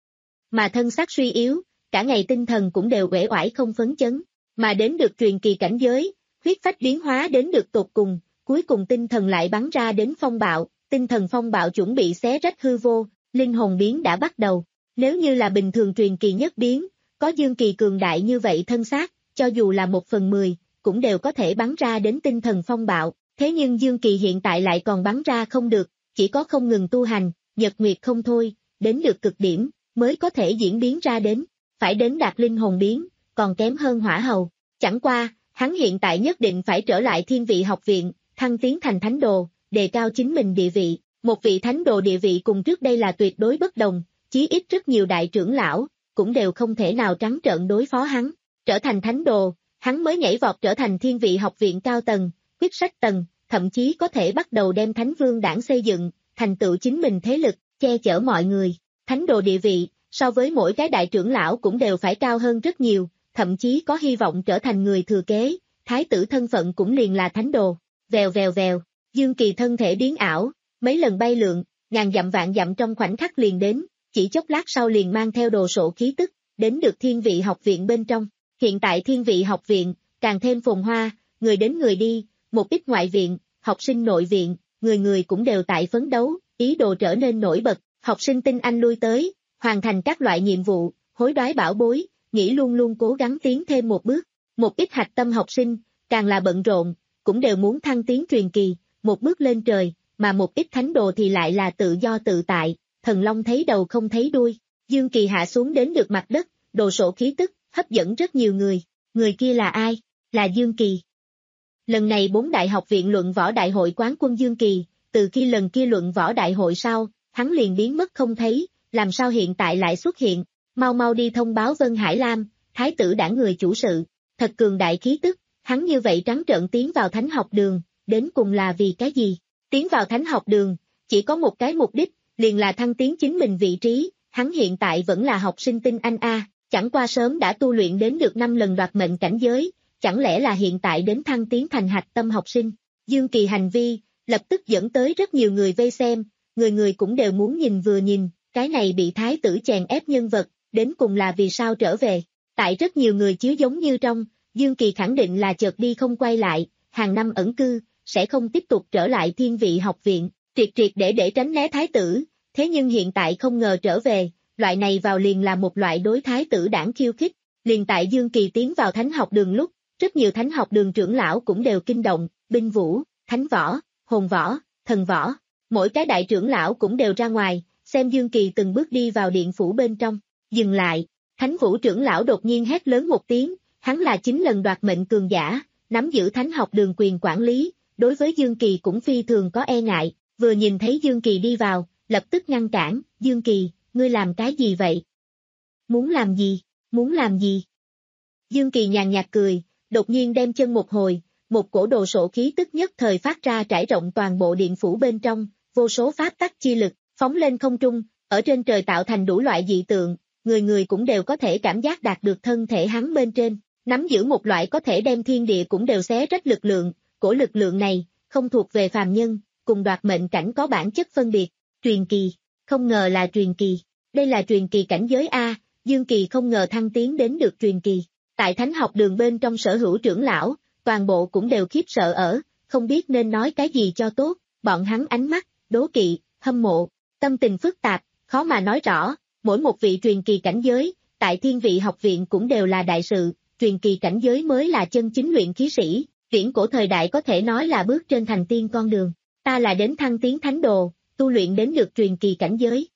Mà thân xác suy yếu, cả ngày tinh thần cũng đều uể oải không phấn chấn. Mà đến được truyền kỳ cảnh giới, huyết phách biến hóa đến được tột cùng, cuối cùng tinh thần lại bắn ra đến phong bạo, tinh thần phong bạo chuẩn bị xé rách hư vô, linh hồn biến đã bắt đầu. Nếu như là bình thường truyền kỳ nhất biến, có Dương Kỳ cường đại như vậy thân xác, cho dù là một phần mười, cũng đều có thể bắn ra đến tinh thần phong bạo. Thế nhưng Dương Kỳ hiện tại lại còn bắn ra không được, chỉ có không ngừng tu hành, nhật nguyệt không thôi, đến được cực điểm, mới có thể diễn biến ra đến, phải đến đạt linh hồn biến, còn kém hơn hỏa hầu. Chẳng qua, hắn hiện tại nhất định phải trở lại Thiên Vị học viện, thăng tiến thành thánh đồ, đề cao chính mình địa vị. Một vị thánh đồ địa vị cùng trước đây là tuyệt đối bất đồng, chí ít rất nhiều đại trưởng lão, cũng đều không thể nào trắng trợn đối phó hắn. Trở thành thánh đồ, hắn mới nhảy vọt trở thành Thiên Vị học viện cao tầng, quyết sách tầng, thậm chí có thể bắt đầu đem thánh vương đảng xây dựng, thành tựu chính mình thế lực, che chở mọi người. Thánh đồ địa vị, so với mỗi cái đại trưởng lão cũng đều phải cao hơn rất nhiều, thậm chí có hy vọng trở thành người thừa kế, thái tử thân phận cũng liền là thánh đồ. Vèo vèo vèo, Dương Kỳ thân thể biến ảo, mấy lần bay lượn, ngàn dặm vạn dặm trong khoảnh khắc liền đến, chỉ chốc lát sau liền mang theo đồ sộ khí tức, đến được Thiên Vị học viện bên trong. Hiện tại Thiên Vị học viện, càng thêm phồn hoa, người đến người đi, một ít ngoại viện, học sinh nội viện, người người cũng đều tại phấn đấu, ý đồ trở nên nổi bật, học sinh tinh anh lui tới, hoàn thành các loại nhiệm vụ, hối đoái bảo bối, nghĩ luôn luôn cố gắng tiến thêm một bước. Một ít hạch tâm học sinh, càng là bận rộn, cũng đều muốn thăng tiến truyền kỳ, một bước lên trời, mà một ít thánh đồ thì lại là tự do tự tại, thần long thấy đầu không thấy đuôi. Dương Kỳ hạ xuống đến được mặt đất, đồ sộ khí tức, hấp dẫn rất nhiều người. Người kia là ai? Là Dương Kỳ. Lần này bốn đại học viện luận võ đại hội quán quân Dương Kỳ, từ khi lần kia luận võ đại hội sau, hắn liền biến mất không thấy, làm sao hiện tại lại xuất hiện? Mau mau đi thông báo Vân Hải Lam, thái tử đảng người chủ sự, thật cường đại khí tức, hắn như vậy trắng trợn tiến vào thánh học đường, đến cùng là vì cái gì? Tiến vào thánh học đường, chỉ có một cái mục đích, liền là thăng tiến chính mình vị trí, hắn hiện tại vẫn là học sinh tinh anh A, chẳng qua sớm đã tu luyện đến được năm lần đoạt mệnh cảnh giới, chẳng lẽ là hiện tại đến thăng tiến thành hạch tâm học sinh? Dương Kỳ hành vi, lập tức dẫn tới rất nhiều người vây xem, người người cũng đều muốn nhìn vừa nhìn, cái này bị thái tử chèn ép nhân vật, đến cùng là vì sao trở về. Tại rất nhiều người chiếu giống như trong, Dương Kỳ khẳng định là chợt đi không quay lại, hàng năm ẩn cư, sẽ không tiếp tục trở lại Thiên Vị học viện, triệt triệt để để tránh né thái tử, thế nhưng hiện tại không ngờ trở về, loại này vào liền là một loại đối thái tử đảng khiêu khích. Liền tại Dương Kỳ tiến vào thánh học đường lúc, rất nhiều thánh học đường trưởng lão cũng đều kinh động, binh vũ, thánh võ, hồn võ, thần võ, mỗi cái đại trưởng lão cũng đều ra ngoài, xem Dương Kỳ từng bước đi vào điện phủ bên trong, dừng lại, thánh vũ trưởng lão đột nhiên hét lớn một tiếng, hắn là chín lần đoạt mệnh cường giả, nắm giữ thánh học đường quyền quản lý, đối với Dương Kỳ cũng phi thường có e ngại, vừa nhìn thấy Dương Kỳ đi vào, lập tức ngăn cản, Dương Kỳ, ngươi làm cái gì vậy? Muốn làm gì? Muốn làm gì? Dương Kỳ nhàn nhạt cười, đột nhiên đem chân một hồi, một cổ đồ sộ khí tức nhất thời phát ra trải rộng toàn bộ điện phủ bên trong, vô số pháp tắc chi lực, phóng lên không trung, ở trên trời tạo thành đủ loại dị tượng, người người cũng đều có thể cảm giác đạt được thân thể hắn bên trên, nắm giữ một loại có thể đem thiên địa cũng đều xé rách lực lượng, cổ lực lượng này, không thuộc về phàm nhân, cùng đoạt mệnh cảnh có bản chất phân biệt, truyền kỳ, không ngờ là truyền kỳ, đây là truyền kỳ cảnh giới A, Dương Kỳ không ngờ thăng tiến đến được truyền kỳ. Tại thánh học đường bên trong sở hữu trưởng lão, toàn bộ cũng đều khiếp sợ ở, không biết nên nói cái gì cho tốt, bọn hắn ánh mắt, đố kỵ, hâm mộ, tâm tình phức tạp, khó mà nói rõ, mỗi một vị truyền kỳ cảnh giới, tại Thiên Vị học viện cũng đều là đại sự, truyền kỳ cảnh giới mới là chân chính luyện khí sĩ, viễn cổ thời đại có thể nói là bước trên thành tiên con đường, ta là đến thăng tiến thánh đồ, tu luyện đến được truyền kỳ cảnh giới.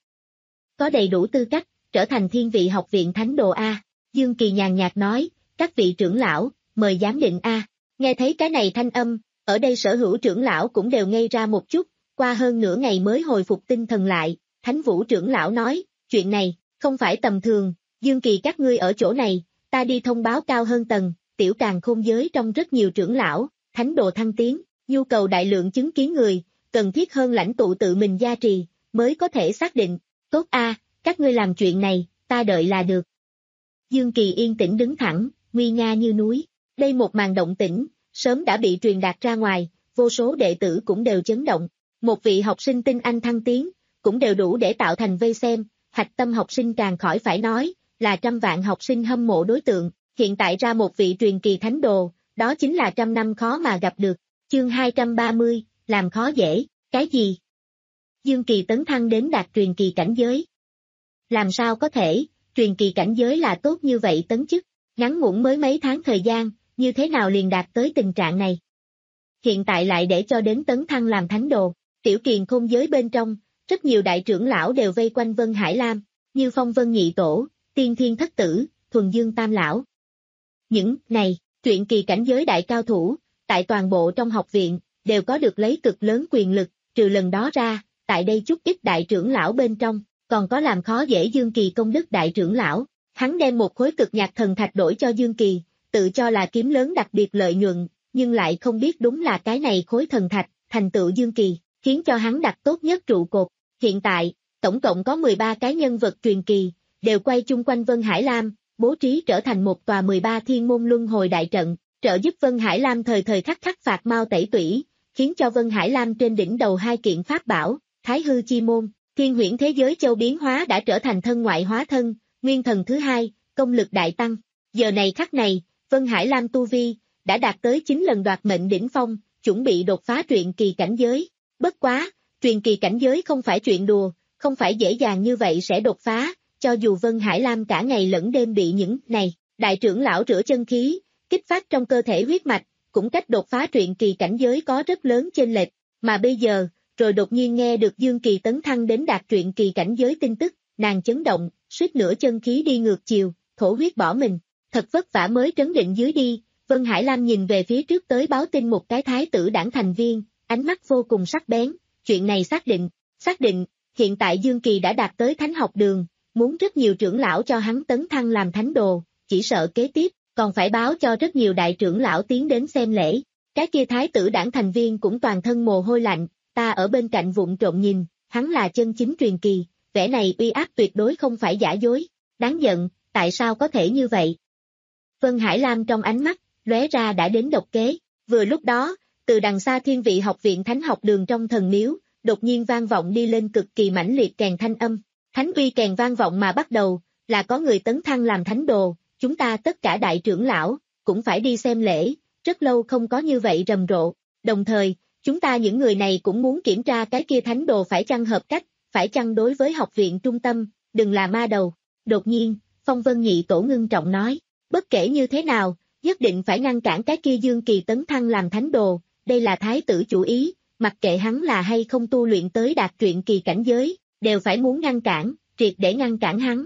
Có đầy đủ tư cách, trở thành Thiên Vị học viện thánh đồ A. Dương Kỳ nhàn nhạt nói, các vị trưởng lão, mời giám định A. Nghe thấy cái này thanh âm, ở đây sở hữu trưởng lão cũng đều ngây ra một chút, qua hơn nửa ngày mới hồi phục tinh thần lại, Thánh Vũ trưởng lão nói, chuyện này, không phải tầm thường, Dương Kỳ các ngươi ở chỗ này, ta đi thông báo cao hơn tầng, tiểu càn khôn giới trong rất nhiều trưởng lão, thánh đồ thăng tiến, nhu cầu đại lượng chứng kiến người, cần thiết hơn lãnh tụ tự mình gia trì, mới có thể xác định, tốt A, các ngươi làm chuyện này, ta đợi là được. Dương Kỳ yên tĩnh đứng thẳng, nguy nga như núi. Đây một màn động tĩnh, sớm đã bị truyền đạt ra ngoài, vô số đệ tử cũng đều chấn động. Một vị học sinh tinh anh thăng tiến, cũng đều đủ để tạo thành vây xem, hạch tâm học sinh càng khỏi phải nói, là trăm vạn học sinh hâm mộ đối tượng, hiện tại ra một vị truyền kỳ thánh đồ, đó chính là trăm năm khó mà gặp được. Chương hai trăm ba mươi, làm khó dễ, cái gì? Dương Kỳ tấn thăng đến đạt truyền kỳ cảnh giới. Làm sao có thể, truyền kỳ cảnh giới là tốt như vậy tấn chức, ngắn ngủn mới mấy tháng thời gian, như thế nào liền đạt tới tình trạng này? Hiện tại lại để cho đến tấn thăng làm thánh đồ, tiểu kiền khôn giới bên trong, rất nhiều đại trưởng lão đều vây quanh Vân Hải Lam, như Phong Vân Nhị Tổ, Tiên Thiên Thất Tử, Thuần Dương Tam Lão. Những này, truyền kỳ cảnh giới đại cao thủ, tại toàn bộ trong học viện, đều có được lấy cực lớn quyền lực, trừ lần đó ra, tại đây chút ít đại trưởng lão bên trong, còn có làm khó dễ Dương Kỳ công đức đại trưởng lão. Hắn đem một khối cực nhạc thần thạch đổi cho Dương Kỳ, tự cho là kiếm lớn đặc biệt lợi nhuận, nhưng lại không biết đúng là cái này khối thần thạch, thành tựu Dương Kỳ, khiến cho hắn đặt tốt nhất trụ cột. Hiện tại, tổng cộng có mười ba cái nhân vật truyền kỳ, đều quay chung quanh Vân Hải Lam, bố trí trở thành một tòa mười ba thiên môn luân hồi đại trận, trợ giúp Vân Hải Lam thời thời khắc khắc phạt mau tẩy tủy, khiến cho Vân Hải Lam trên đỉnh đầu hai kiện pháp bảo, Thái Hư Chi Môn, Thiên Huyễn Thế Giới Châu biến hóa đã trở thành thân ngoại hóa thân, nguyên thần thứ hai, công lực đại tăng. Giờ này khắc này, Vân Hải Lam tu vi, đã đạt tới chín lần đoạt mệnh đỉnh phong, chuẩn bị đột phá truyền kỳ cảnh giới. Bất quá, truyền kỳ cảnh giới không phải chuyện đùa, không phải dễ dàng như vậy sẽ đột phá, cho dù Vân Hải Lam cả ngày lẫn đêm bị những này, đại trưởng lão rửa chân khí, kích phát trong cơ thể huyết mạch, cũng cách đột phá truyền kỳ cảnh giới có rất lớn chênh lệch, mà bây giờ, rồi đột nhiên nghe được Dương Kỳ tấn thăng đến đạt truyền kỳ cảnh giới tin tức, nàng chấn động, suýt nửa chân khí đi ngược chiều, thổ huyết bỏ mình, thật vất vả mới trấn định dưới đi. Vân Hải Lam nhìn về phía trước tới báo tin một cái thái tử đảng thành viên, ánh mắt vô cùng sắc bén, chuyện này xác định, xác định, hiện tại Dương Kỳ đã đạt tới thánh học đường, muốn rất nhiều trưởng lão cho hắn tấn thăng làm thánh đồ, chỉ sợ kế tiếp, còn phải báo cho rất nhiều đại trưởng lão tiến đến xem lễ. Cái kia thái tử đảng thành viên cũng toàn thân mồ hôi lạnh, ta ở bên cạnh vụng trộm nhìn, hắn là chân chính truyền kỳ, vẻ này uy áp tuyệt đối không phải giả dối, đáng giận, tại sao có thể như vậy? Vân Hải Lam trong ánh mắt, lóe ra đã đến độc kế, vừa lúc đó, từ đằng xa Thiên Vị học viện thánh học đường trong thần miếu, đột nhiên vang vọng đi lên cực kỳ mãnh liệt kèn thanh âm, thánh uy kèn vang vọng mà bắt đầu, là có người tấn thăng làm thánh đồ, chúng ta tất cả đại trưởng lão, cũng phải đi xem lễ, rất lâu không có như vậy rầm rộ, đồng thời, chúng ta những người này cũng muốn kiểm tra cái kia thánh đồ phải chăng hợp cách, phải chăng đối với học viện trung tâm, đừng là ma đầu. Đột nhiên, Phong Vân Nhị Tổ ngưng trọng nói, bất kể như thế nào, nhất định phải ngăn cản cái kia Dương Kỳ tấn thăng làm thánh đồ, đây là thái tử chủ ý, mặc kệ hắn là hay không tu luyện tới đạt truyền kỳ cảnh giới, đều phải muốn ngăn cản, triệt để ngăn cản hắn.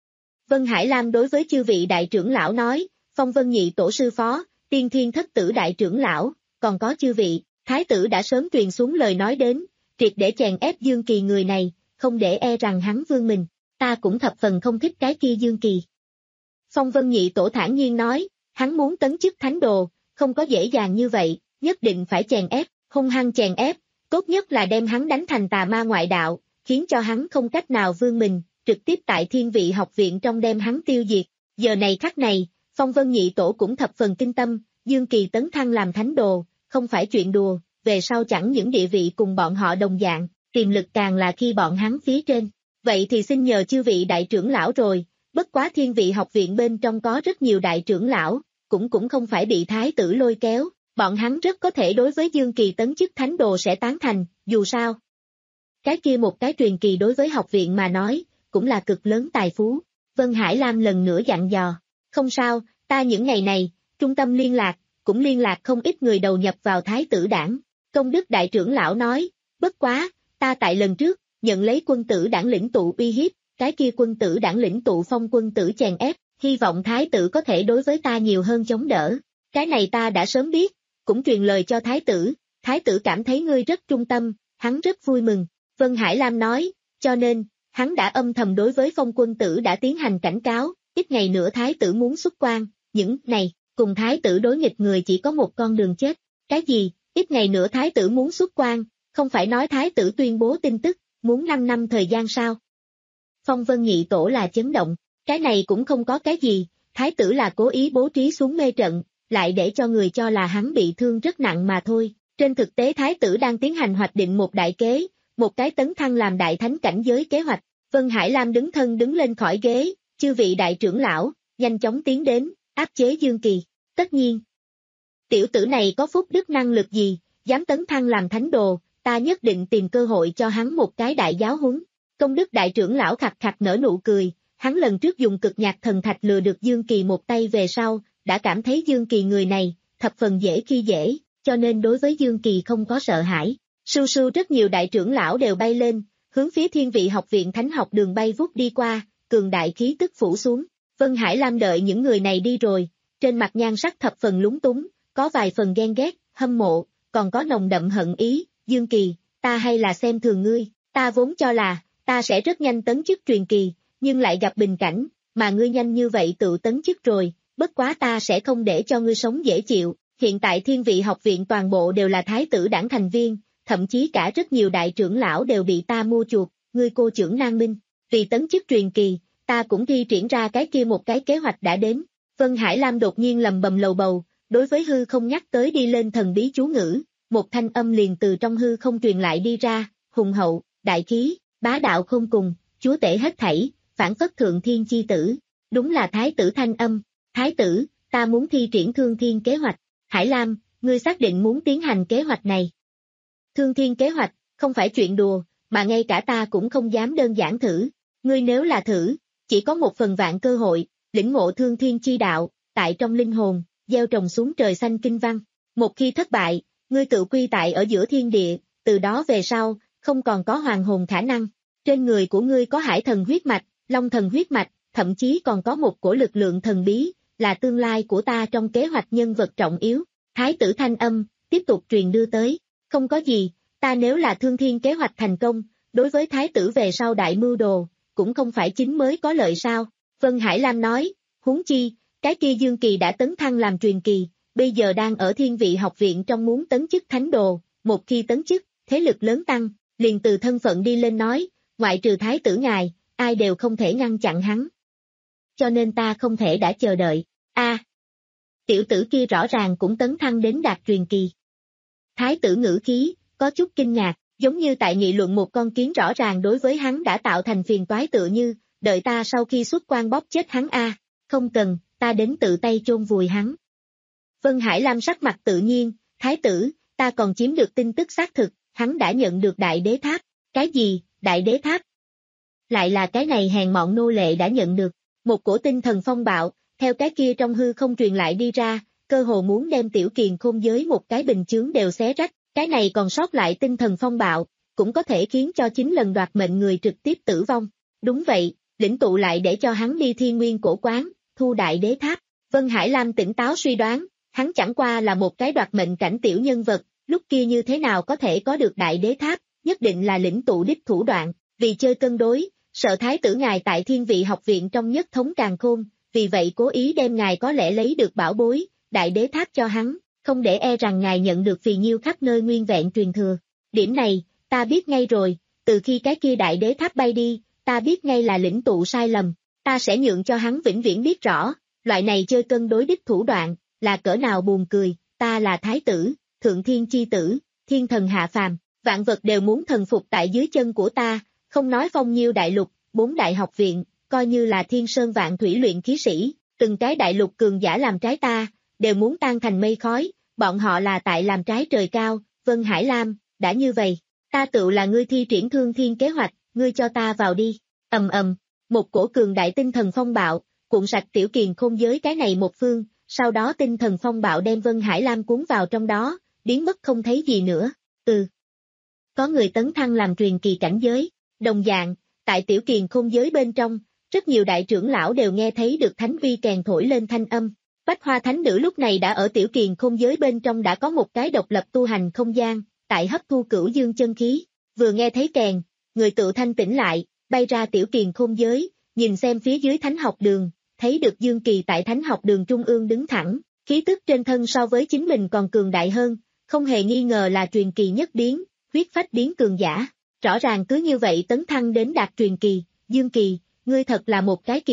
Vân Hải Lam đối với chư vị đại trưởng lão nói, Phong Vân Nhị Tổ sư phó, Tiên Thiên Thất Tử đại trưởng lão, còn có chư vị, thái tử đã sớm truyền xuống lời nói đến, triệt để chèn ép Dương Kỳ người này, không để e rằng hắn vương mình, ta cũng thập phần không thích cái kia Dương Kỳ. Phong Vân Nhị Tổ thản nhiên nói, hắn muốn tấn chức thánh đồ, không có dễ dàng như vậy, nhất định phải chèn ép, hung hăng chèn ép, tốt nhất là đem hắn đánh thành tà ma ngoại đạo, khiến cho hắn không cách nào vương mình, trực tiếp tại Thiên Vị học viện trong đem hắn tiêu diệt. Giờ này khắc này, Phong Vân Nhị Tổ cũng thập phần kinh tâm, Dương Kỳ tấn thăng làm thánh đồ, không phải chuyện đùa, về sau chẳng những địa vị cùng bọn họ đồng dạng, tiềm lực càng là khi bọn hắn phía trên. Vậy thì xin nhờ chư vị đại trưởng lão rồi, bất quá Thiên Vị học viện bên trong có rất nhiều đại trưởng lão, cũng cũng không phải bị thái tử lôi kéo, bọn hắn rất có thể đối với Dương Kỳ tấn chức thánh đồ sẽ tán thành, dù sao. Cái kia một cái truyền kỳ đối với học viện mà nói, cũng là cực lớn tài phú. Vân Hải Lam lần nữa dặn dò, không sao, ta những ngày này, trung tâm liên lạc, cũng liên lạc không ít người đầu nhập vào thái tử đảng. Công đức đại trưởng lão nói, bất quá, ta tại lần trước, nhận lấy quân tử đảng lĩnh tụ uy hiếp, cái kia quân tử đảng lĩnh tụ phong quân tử chèn ép, hy vọng thái tử có thể đối với ta nhiều hơn chống đỡ. Cái này ta đã sớm biết, cũng truyền lời cho thái tử, thái tử cảm thấy ngươi rất trung tâm, hắn rất vui mừng. Vân Hải Lam nói, cho nên, hắn đã âm thầm đối với phong quân tử đã tiến hành cảnh cáo, ít ngày nữa thái tử muốn xuất quan, những này, cùng thái tử đối nghịch người chỉ có một con đường chết. Cái gì, ít ngày nữa thái tử muốn xuất quan, không phải nói thái tử tuyên bố tin tức, muốn năm năm thời gian sao? Phong Vân Nhị Tổ là chấn động, Cái này cũng không có cái gì, thái tử là cố ý bố trí xuống mê trận, lại để cho người cho là hắn bị thương rất nặng mà thôi. Trên thực tế thái tử đang tiến hành hoạch định một đại kế, một cái tấn thăng làm đại thánh cảnh giới kế hoạch. Vân Hải Lam đứng thân đứng lên khỏi ghế, chư vị đại trưởng lão, nhanh chóng tiến đến, áp chế Dương Kỳ. Tất nhiên, tiểu tử này có phúc đức năng lực gì, dám tấn thăng làm thánh đồ, ta nhất định tìm cơ hội cho hắn một cái đại giáo huấn. Công đức đại trưởng lão khặt khặt nở nụ cười, hắn lần trước dùng cực nhạc thần thạch lừa được Dương Kỳ một tay về sau, đã cảm thấy Dương Kỳ người này, thập phần dễ khi dễ, cho nên đối với Dương Kỳ không có sợ hãi. Sưu sưu rất nhiều đại trưởng lão đều bay lên, hướng phía thiên vị học viện thánh học đường bay vút đi qua, cường đại khí tức phủ xuống. Vân Hải Lam đợi những người này đi rồi, trên mặt nhan sắc thập phần lúng túng, có vài phần ghen ghét, hâm mộ, còn có nồng đậm hận ý. Dương Kỳ, ta hay là xem thường ngươi, ta vốn cho là, ta sẽ rất nhanh tấn chức truyền kỳ, nhưng lại gặp bình cảnh, mà ngươi nhanh như vậy tự tấn chức rồi, bất quá ta sẽ không để cho ngươi sống dễ chịu. Hiện tại thiên vị học viện toàn bộ đều là thái tử đảng thành viên, thậm chí cả rất nhiều đại trưởng lão đều bị ta mua chuộc, ngươi cô trưởng Nan Minh, vì tấn chức truyền kỳ, ta cũng thi triển ra cái kia một cái kế hoạch đã đến. Vân Hải Lam đột nhiên lầm bầm lầu bầu, đối với hư không nhắc tới đi lên thần bí chú ngữ, một thanh âm liền từ trong hư không truyền lại đi ra, hùng hậu, đại khí, bá đạo không cùng, chúa tể hết thảy, phản phất thượng thiên chi tử, đúng là thái tử thanh âm. Thái tử, ta muốn thi triển thương thiên kế hoạch. Hải Lam, ngươi xác định muốn tiến hành kế hoạch này. Thương thiên kế hoạch, không phải chuyện đùa, mà ngay cả ta cũng không dám đơn giản thử. Ngươi nếu là thử, chỉ có một phần vạn cơ hội, lĩnh ngộ thương thiên chi đạo, tại trong linh hồn, gieo trồng xuống trời xanh kinh văn. Một khi thất bại, ngươi tự quy tại ở giữa thiên địa, từ đó về sau, không còn có hoàng hồn khả năng. Trên người của ngươi có hải thần huyết mạch, long thần huyết mạch, thậm chí còn có một cổ lực lượng thần bí, là tương lai của ta trong kế hoạch nhân vật trọng yếu. Thái tử thanh âm, tiếp tục truyền đưa tới. Không có gì, ta nếu là thương thiên kế hoạch thành công, đối với thái tử về sau đại mưu đồ, cũng không phải chính mới có lợi sao. Vân Hải Lam nói, huống chi, cái kia Dương Kỳ đã tấn thăng làm truyền kỳ, bây giờ đang ở thiên vị học viện trong muốn tấn chức thánh đồ, một khi tấn chức, thế lực lớn tăng, liền từ thân phận đi lên nói, ngoại trừ thái tử ngài, ai đều không thể ngăn chặn hắn. Cho nên ta không thể đã chờ đợi. A, à, tiểu tử kia rõ ràng cũng tấn thăng đến đạt truyền kỳ. Thái tử ngữ khí, có chút kinh ngạc, giống như tại nghị luận một con kiến rõ ràng đối với hắn đã tạo thành phiền toái tựa như, đợi ta sau khi xuất quan bóp chết hắn a, à, không cần, ta đến tự tay chôn vùi hắn. Vân Hải Lam sắc mặt tự nhiên, thái tử, ta còn chiếm được tin tức xác thực, hắn đã nhận được đại đế tháp. Cái gì, đại đế tháp? Lại là cái này hèn mọn nô lệ đã nhận được, một cổ tinh thần phong bạo, theo cái kia trong hư không truyền lại đi ra, cơ hồ muốn đem tiểu kiền khôn giới một cái bình chướng đều xé rách, cái này còn sót lại tinh thần phong bạo, cũng có thể khiến cho chín lần đoạt mệnh người trực tiếp tử vong. Đúng vậy, lĩnh tụ lại để cho hắn đi thiên nguyên cổ quán, thu đại đế tháp. Vân Hải Lam tỉnh táo suy đoán, hắn chẳng qua là một cái đoạt mệnh cảnh tiểu nhân vật, lúc kia như thế nào có thể có được đại đế tháp, nhất định là lĩnh tụ đích thủ đoạn, vì chơi cân đối, sợ thái tử ngài tại thiên vị học viện trong nhất thống càn khôn, vì vậy cố ý đem ngài có lẽ lấy được bảo bối, đại đế tháp cho hắn, không để e rằng ngài nhận được phì nhiêu khắp nơi nguyên vẹn truyền thừa. Điểm này, ta biết ngay rồi, từ khi cái kia đại đế tháp bay đi, ta biết ngay là lĩnh tụ sai lầm, ta sẽ nhượng cho hắn vĩnh viễn biết rõ, loại này chơi cân đối đích thủ đoạn, là cỡ nào buồn cười, ta là thái tử, thượng thiên chi tử, thiên thần hạ phàm, vạn vật đều muốn thần phục tại dưới chân của ta, không nói phong nhiêu đại lục, bốn đại học viện, coi như là thiên sơn vạn thủy luyện khí sĩ, từng cái đại lục cường giả làm trái ta, đều muốn tan thành mây khói, bọn họ là tại làm trái trời cao. Vân Hải Lam, đã như vậy, ta tự là ngươi thi triển thương thiên kế hoạch, ngươi cho ta vào đi. Ầm ầm, một cổ cường đại tinh thần phong bạo, cuộn sạch tiểu kiền khôn giới cái này một phương, sau đó tinh thần phong bạo đem Vân Hải Lam cuốn vào trong đó, biến mất không thấy gì nữa. Ừ. Có người tấn thăng làm truyền kỳ cảnh giới, đồng dạng, tại tiểu kiền khôn giới bên trong, rất nhiều đại trưởng lão đều nghe thấy được thánh uy kèn thổi lên thanh âm. Bách Hoa Thánh Nữ lúc này đã ở tiểu kiền khôn giới bên trong đã có một cái độc lập tu hành không gian, tại hấp thu cửu dương chân khí, vừa nghe thấy kèn, người tự thanh tỉnh lại, bay ra tiểu kiền khôn giới, nhìn xem phía dưới thánh học đường, thấy được Dương Kỳ tại thánh học đường trung ương đứng thẳng, khí tức trên thân so với chính mình còn cường đại hơn, không hề nghi ngờ là truyền kỳ nhất biến, huyết phách biến cường giả, rõ ràng cứ như vậy tấn thăng đến đạt truyền kỳ. Dương Kỳ, ngươi thật là một cái kỳ tích,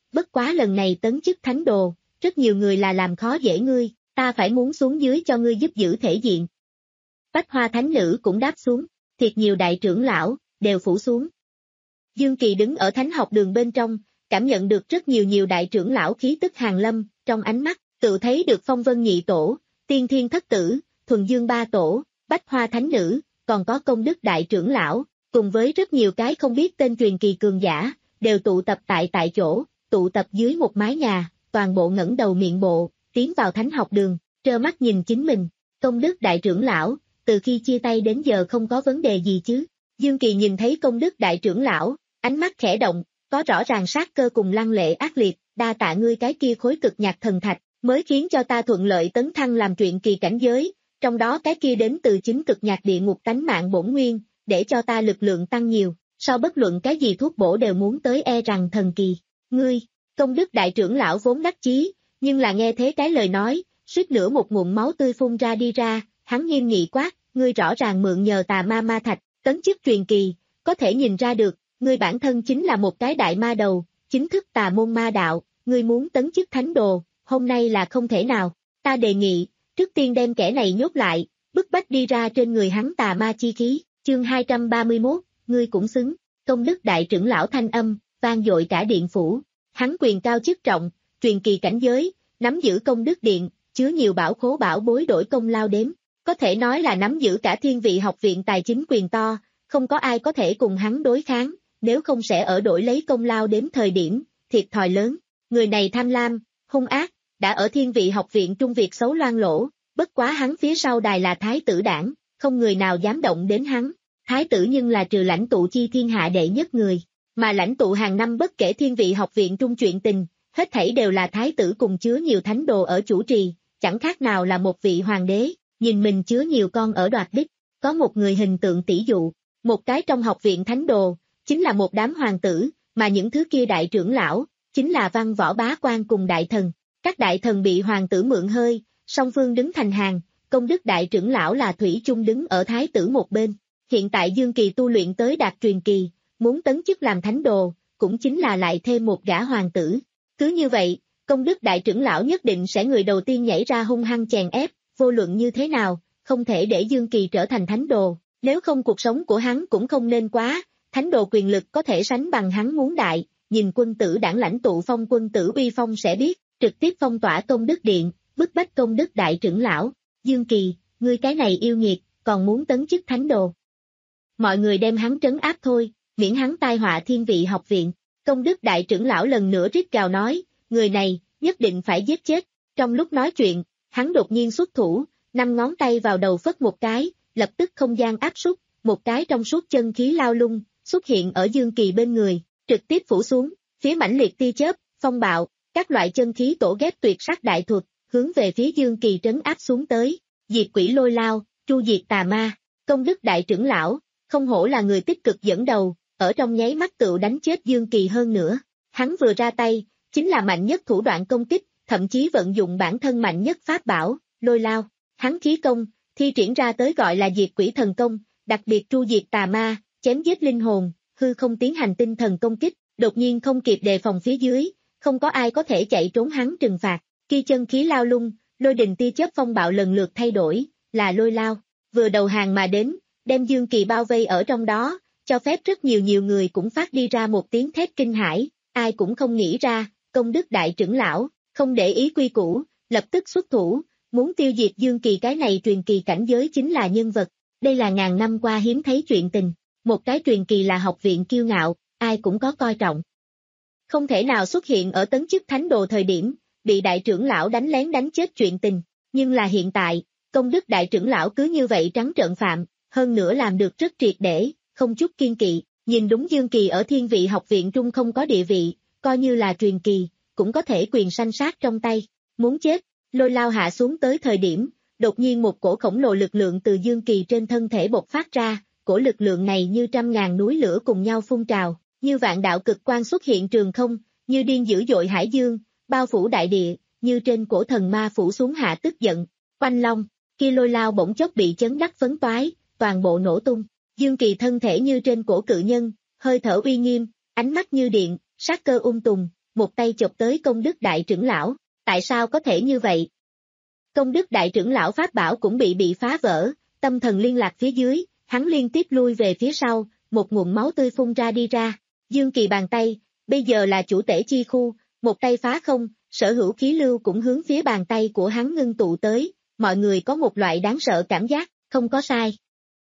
bất quá lần này tấn chức thánh đồ, rất nhiều người là làm khó dễ ngươi, ta phải muốn xuống dưới cho ngươi giúp giữ thể diện. Bách Hoa Thánh Nữ cũng đáp xuống, thiệt nhiều đại trưởng lão, đều phủ xuống. Dương Kỳ đứng ở thánh học đường bên trong, cảm nhận được rất nhiều nhiều đại trưởng lão khí tức hàn lâm, trong ánh mắt, tự thấy được Phong Vân Nhị Tổ, Tiên Thiên Thất Tử, Thuần Dương Ba Tổ, Bách Hoa Thánh Nữ, còn có Công Đức Đại trưởng lão, cùng với rất nhiều cái không biết tên truyền kỳ cường giả, đều tụ tập tại tại chỗ, tụ tập dưới một mái nhà, toàn bộ ngẩng đầu miệng bộ, tiến vào thánh học đường, trơ mắt nhìn chính mình. Công Đức Đại trưởng lão, từ khi chia tay đến giờ không có vấn đề gì chứ? Dương Kỳ nhìn thấy Công Đức Đại trưởng lão, ánh mắt khẽ động, có rõ ràng sát cơ cùng lăng lệ ác liệt, đa tạ ngươi cái kia khối cực nhạc thần thạch, mới khiến cho ta thuận lợi tấn thăng làm truyện kỳ cảnh giới, trong đó cái kia đến từ chính cực nhạc địa ngục tánh mạng bổn nguyên, để cho ta lực lượng tăng nhiều, so bất luận cái gì thuốc bổ đều muốn tới e rằng thần kỳ. Ngươi, Công Đức Đại trưởng lão vốn đắc chí, nhưng là nghe thế cái lời nói, suýt nữa một ngụm máu tươi phun ra đi ra, hắn nghiêm nghị quát, ngươi rõ ràng mượn nhờ tà ma ma thạch, tấn chức truyền kỳ, có thể nhìn ra được, ngươi bản thân chính là một cái đại ma đầu, chính thức tà môn ma đạo, ngươi muốn tấn chức thánh đồ, hôm nay là không thể nào, ta đề nghị, trước tiên đem kẻ này nhốt lại, bức bách đi ra trên người hắn tà ma chi khí, chương hai trăm ba mươi mốt, ngươi cũng xứng, Công Đức Đại trưởng lão thanh âm, vang dội cả điện phủ, hắn quyền cao chức trọng, truyền kỳ cảnh giới, nắm giữ công đức điện, chứa nhiều bảo khố bảo bối đổi công lao đếm, có thể nói là nắm giữ cả thiên vị học viện tài chính quyền to, không có ai có thể cùng hắn đối kháng, nếu không sẽ ở đổi lấy công lao đếm thời điểm, thiệt thòi lớn, người này tham lam, hung ác, đã ở thiên vị học viện trung việt xấu loang lỗ, bất quá hắn phía sau đài là thái tử đảng, không người nào dám động đến hắn, thái tử nhưng là trừ lãnh tụ chi thiên hạ đệ nhất người, mà lãnh tụ hàng năm bất kể thiên vị học viện trung chuyện tình, hết thảy đều là thái tử cùng chứa nhiều thánh đồ ở chủ trì, chẳng khác nào là một vị hoàng đế, nhìn mình chứa nhiều con ở đoạt đích, có một người hình tượng tỷ dụ, một cái trong học viện thánh đồ, chính là một đám hoàng tử, mà những thứ kia đại trưởng lão, chính là văn võ bá quan cùng đại thần, các đại thần bị hoàng tử mượn hơi, song phương đứng thành hàng, Công Đức Đại trưởng lão là thủy chung đứng ở thái tử một bên, hiện tại Dương Kỳ tu luyện tới đạt truyền kỳ, muốn tấn chức làm thánh đồ, cũng chính là lại thêm một gã hoàng tử. Cứ như vậy, Công Đức Đại trưởng lão nhất định sẽ người đầu tiên nhảy ra hung hăng chèn ép, vô luận như thế nào, không thể để Dương Kỳ trở thành thánh đồ, nếu không cuộc sống của hắn cũng không nên quá, thánh đồ quyền lực có thể sánh bằng hắn muốn đại, nhìn quân tử đảng lãnh tụ phong quân tử uy phong sẽ biết, trực tiếp phong tỏa Công Đức Điện, bức bách Công Đức Đại trưởng lão, Dương Kỳ, ngươi cái này yêu nghiệt, còn muốn tấn chức thánh đồ. Mọi người đem hắn trấn áp thôi, miễn hắn tai họa thiên vị học viện. Công Đức Đại trưởng lão lần nữa rít gào nói, người này, nhất định phải giết chết. Trong lúc nói chuyện, hắn đột nhiên xuất thủ, năm ngón tay vào đầu phất một cái, lập tức không gian áp súc, một cái trong suốt chân khí lao lung, xuất hiện ở Dương Kỳ bên người, trực tiếp phủ xuống, phía mãnh liệt tia chớp, phong bạo, các loại chân khí tổ ghép tuyệt sắc đại thuật, hướng về phía Dương Kỳ trấn áp xuống tới, diệt quỷ lôi lao, tru diệt tà ma. Công Đức Đại trưởng lão, không hổ là người tích cực dẫn đầu, ở trong nháy mắt tựu đánh chết Dương Kỳ hơn nữa. Hắn vừa ra tay, chính là mạnh nhất thủ đoạn công kích, thậm chí vận dụng bản thân mạnh nhất pháp bảo, lôi lao. Hắn khí công, thi triển ra tới gọi là diệt quỷ thần công, đặc biệt tru diệt tà ma, chém giết linh hồn, hư không tiến hành tinh thần công kích, đột nhiên không kịp đề phòng phía dưới, không có ai có thể chạy trốn hắn trừng phạt. Khi chân khí lao lung, lôi đình tia chớp phong bạo lần lượt thay đổi, là lôi lao, vừa đầu hàng mà đến, đem Dương Kỳ bao vây ở trong đó, cho phép rất nhiều nhiều người cũng phát đi ra một tiếng thét kinh hãi, ai cũng không nghĩ ra, Công Đức Đại trưởng lão, không để ý quy củ, lập tức xuất thủ, muốn tiêu diệt Dương Kỳ cái này truyền kỳ cảnh giới chính là nhân vật, đây là ngàn năm qua hiếm thấy chuyện tình, một cái truyền kỳ là học viện kiêu ngạo, ai cũng có coi trọng. Không thể nào xuất hiện ở tấn chức thánh đồ thời điểm, bị đại trưởng lão đánh lén đánh chết chuyện tình, nhưng là hiện tại, Công Đức Đại trưởng lão cứ như vậy trắng trợn phạm, hơn nữa làm được rất triệt để, không chút kiên kỵ, nhìn đúng Dương Kỳ ở thiên vị học viện trung không có địa vị, coi như là truyền kỳ, cũng có thể quyền sanh sát trong tay, muốn chết, lôi lao hạ xuống tới thời điểm, đột nhiên một cổ khổng lồ lực lượng từ Dương Kỳ trên thân thể bộc phát ra, cổ lực lượng này như trăm ngàn núi lửa cùng nhau phun trào, như vạn đạo cực quang xuất hiện trường không, như điên dữ dội hải dương, bao phủ đại địa, như trên cổ thần ma phủ xuống hạ tức giận, oanh long, kia lôi lao bỗng chốc bị chấn đắc phấn toái, toàn bộ nổ tung, Dương Kỳ thân thể như trên cổ cự nhân, hơi thở uy nghiêm, ánh mắt như điện, sát cơ ung tùng, một tay chộp tới Công Đức Đại trưởng lão. Tại sao có thể như vậy? Công Đức Đại trưởng lão pháp bảo cũng bị bị phá vỡ, tâm thần liên lạc phía dưới, hắn liên tiếp lui về phía sau, một nguồn máu tươi phun ra đi ra. Dương Kỳ bàn tay, bây giờ là chủ tể chi khu, một tay phá không, sở hữu khí lưu cũng hướng phía bàn tay của hắn ngưng tụ tới, mọi người có một loại đáng sợ cảm giác, không có sai.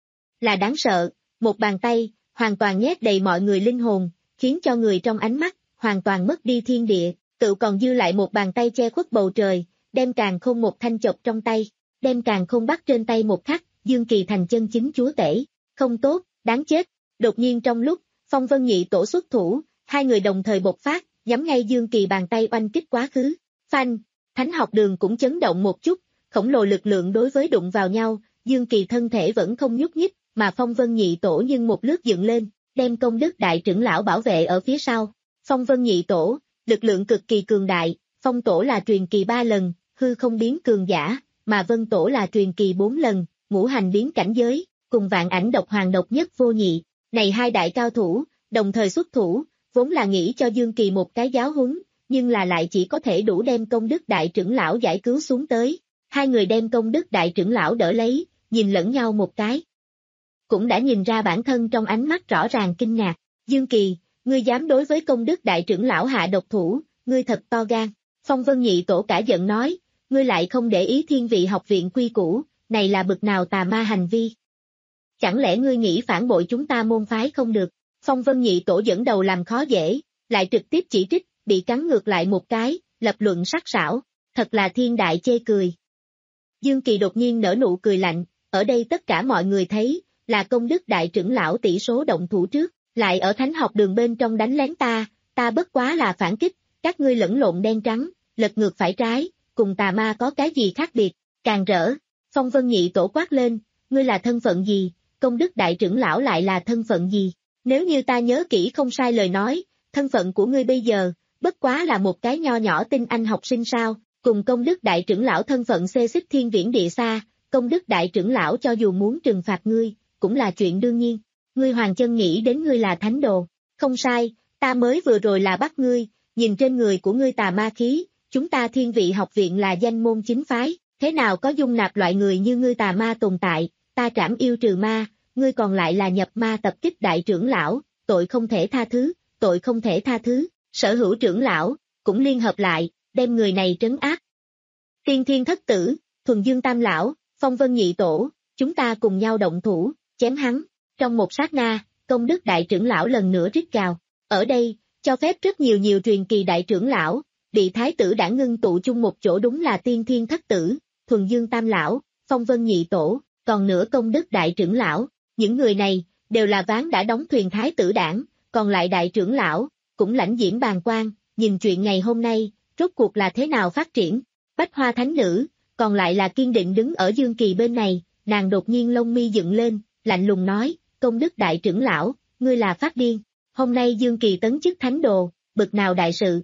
Là đáng sợ, một bàn tay, hoàn toàn nhét đầy mọi người linh hồn, khiến cho người trong ánh mắt, hoàn toàn mất đi thiên địa, tự còn dư lại một bàn tay che khuất bầu trời, đem càn khôn một thanh chộp trong tay, đem càn khôn bắt trên tay một khắc, Dương Kỳ thành chân chính chúa tể, không tốt, đáng chết. Đột nhiên trong lúc, Phong Vân Nhị Tổ xuất thủ, hai người đồng thời bộc phát, nhắm ngay Dương Kỳ bàn tay oanh kích quá khứ. Phanh, Thánh học đường cũng chấn động một chút, khổng lồ lực lượng đối với đụng vào nhau, Dương Kỳ thân thể vẫn không nhúc nhích, mà Phong Vân Nhị Tổ nhưng một lướt dựng lên, đem Công Đức Đại trưởng lão bảo vệ ở phía sau. Phong Vân Nhị Tổ, lực lượng cực kỳ cường đại, Phong Tổ là truyền kỳ ba lần, hư không biến cường giả, mà Vân Tổ là truyền kỳ bốn lần, ngũ hành biến cảnh giới, cùng Vạn Ảnh độc hoàng độc nhất vô nhị. Này hai đại cao thủ, đồng thời xuất thủ, vốn là nghĩ cho Dương Kỳ một cái giáo huấn, nhưng là lại chỉ có thể đủ đem Công Đức Đại trưởng lão giải cứu xuống tới. Hai người đem Công Đức Đại trưởng lão đỡ lấy, nhìn lẫn nhau một cái. Cũng đã nhìn ra bản thân trong ánh mắt rõ ràng kinh ngạc. Dương Kỳ, ngươi dám đối với Công Đức Đại trưởng lão hạ độc thủ, ngươi thật to gan. Phong Vân Nhị Tổ cả giận nói, ngươi lại không để ý Thiên Vị học viện quy củ, này là bực nào tà ma hành vi. Chẳng lẽ ngươi nghĩ phản bội chúng ta môn phái không được? Phong Vân Nhị Tổ dẫn đầu làm khó dễ, lại trực tiếp chỉ trích, bị cắn ngược lại một cái, lập luận sắc sảo, thật là thiên đại chê cười. Dương Kỳ đột nhiên nở nụ cười lạnh, ở đây tất cả mọi người thấy, là Công Đức Đại trưởng lão tỷ số động thủ trước, lại ở Thánh học đường bên trong đánh lén ta, ta bất quá là phản kích, các ngươi lẫn lộn đen trắng, lật ngược phải trái, cùng tà ma có cái gì khác biệt, càng rỡ. Phong Vân Nhị Tổ quát lên, ngươi là thân phận gì, Công Đức Đại trưởng lão lại là thân phận gì? Nếu như ta nhớ kỹ không sai lời nói, thân phận của ngươi bây giờ, bất quá là một cái nho nhỏ tinh anh học sinh sao, cùng Công Đức Đại trưởng lão thân phận xê xích thiên viễn địa xa, Công Đức Đại trưởng lão cho dù muốn trừng phạt ngươi, cũng là chuyện đương nhiên. Ngươi Hoàng Chân nghĩ đến ngươi là thánh đồ, không sai, ta mới vừa rồi là bắt ngươi, nhìn trên người của ngươi tà ma khí, chúng ta Thiên Vị học viện là danh môn chính phái, thế nào có dung nạp loại người như ngươi tà ma tồn tại, ta trảm yêu trừ ma, ngươi còn lại là nhập ma tập kích đại trưởng lão, tội không thể tha thứ, tội không thể tha thứ, sở hữu trưởng lão, cũng liên hợp lại, đem người này trấn áp. Tiên Thiên Thất Tử, Thuần Dương Tam Lão, Phong Vân Nhị Tổ, chúng ta cùng nhau động thủ, chém hắn. Trong một sát na, Công Đức Đại trưởng lão lần nữa rít gào. Ở đây, cho phép rất nhiều nhiều truyền kỳ đại trưởng lão, bị thái tử đã ngưng tụ chung một chỗ đúng là Tiên Thiên Thất Tử, Thuần Dương Tam Lão, Phong Vân Nhị Tổ, còn nữa Công Đức Đại trưởng lão. Những người này, đều là ván đã đóng thuyền thái tử đảng, còn lại đại trưởng lão, cũng lãnh diễm bàn quan, nhìn chuyện ngày hôm nay, rốt cuộc là thế nào phát triển. Bách Hoa Thánh Nữ, còn lại là kiên định đứng ở Dương Kỳ bên này, nàng đột nhiên lông mi dựng lên, lạnh lùng nói, Công Đức Đại trưởng lão, ngươi là phát điên, hôm nay Dương Kỳ tấn chức thánh đồ, bực nào đại sự.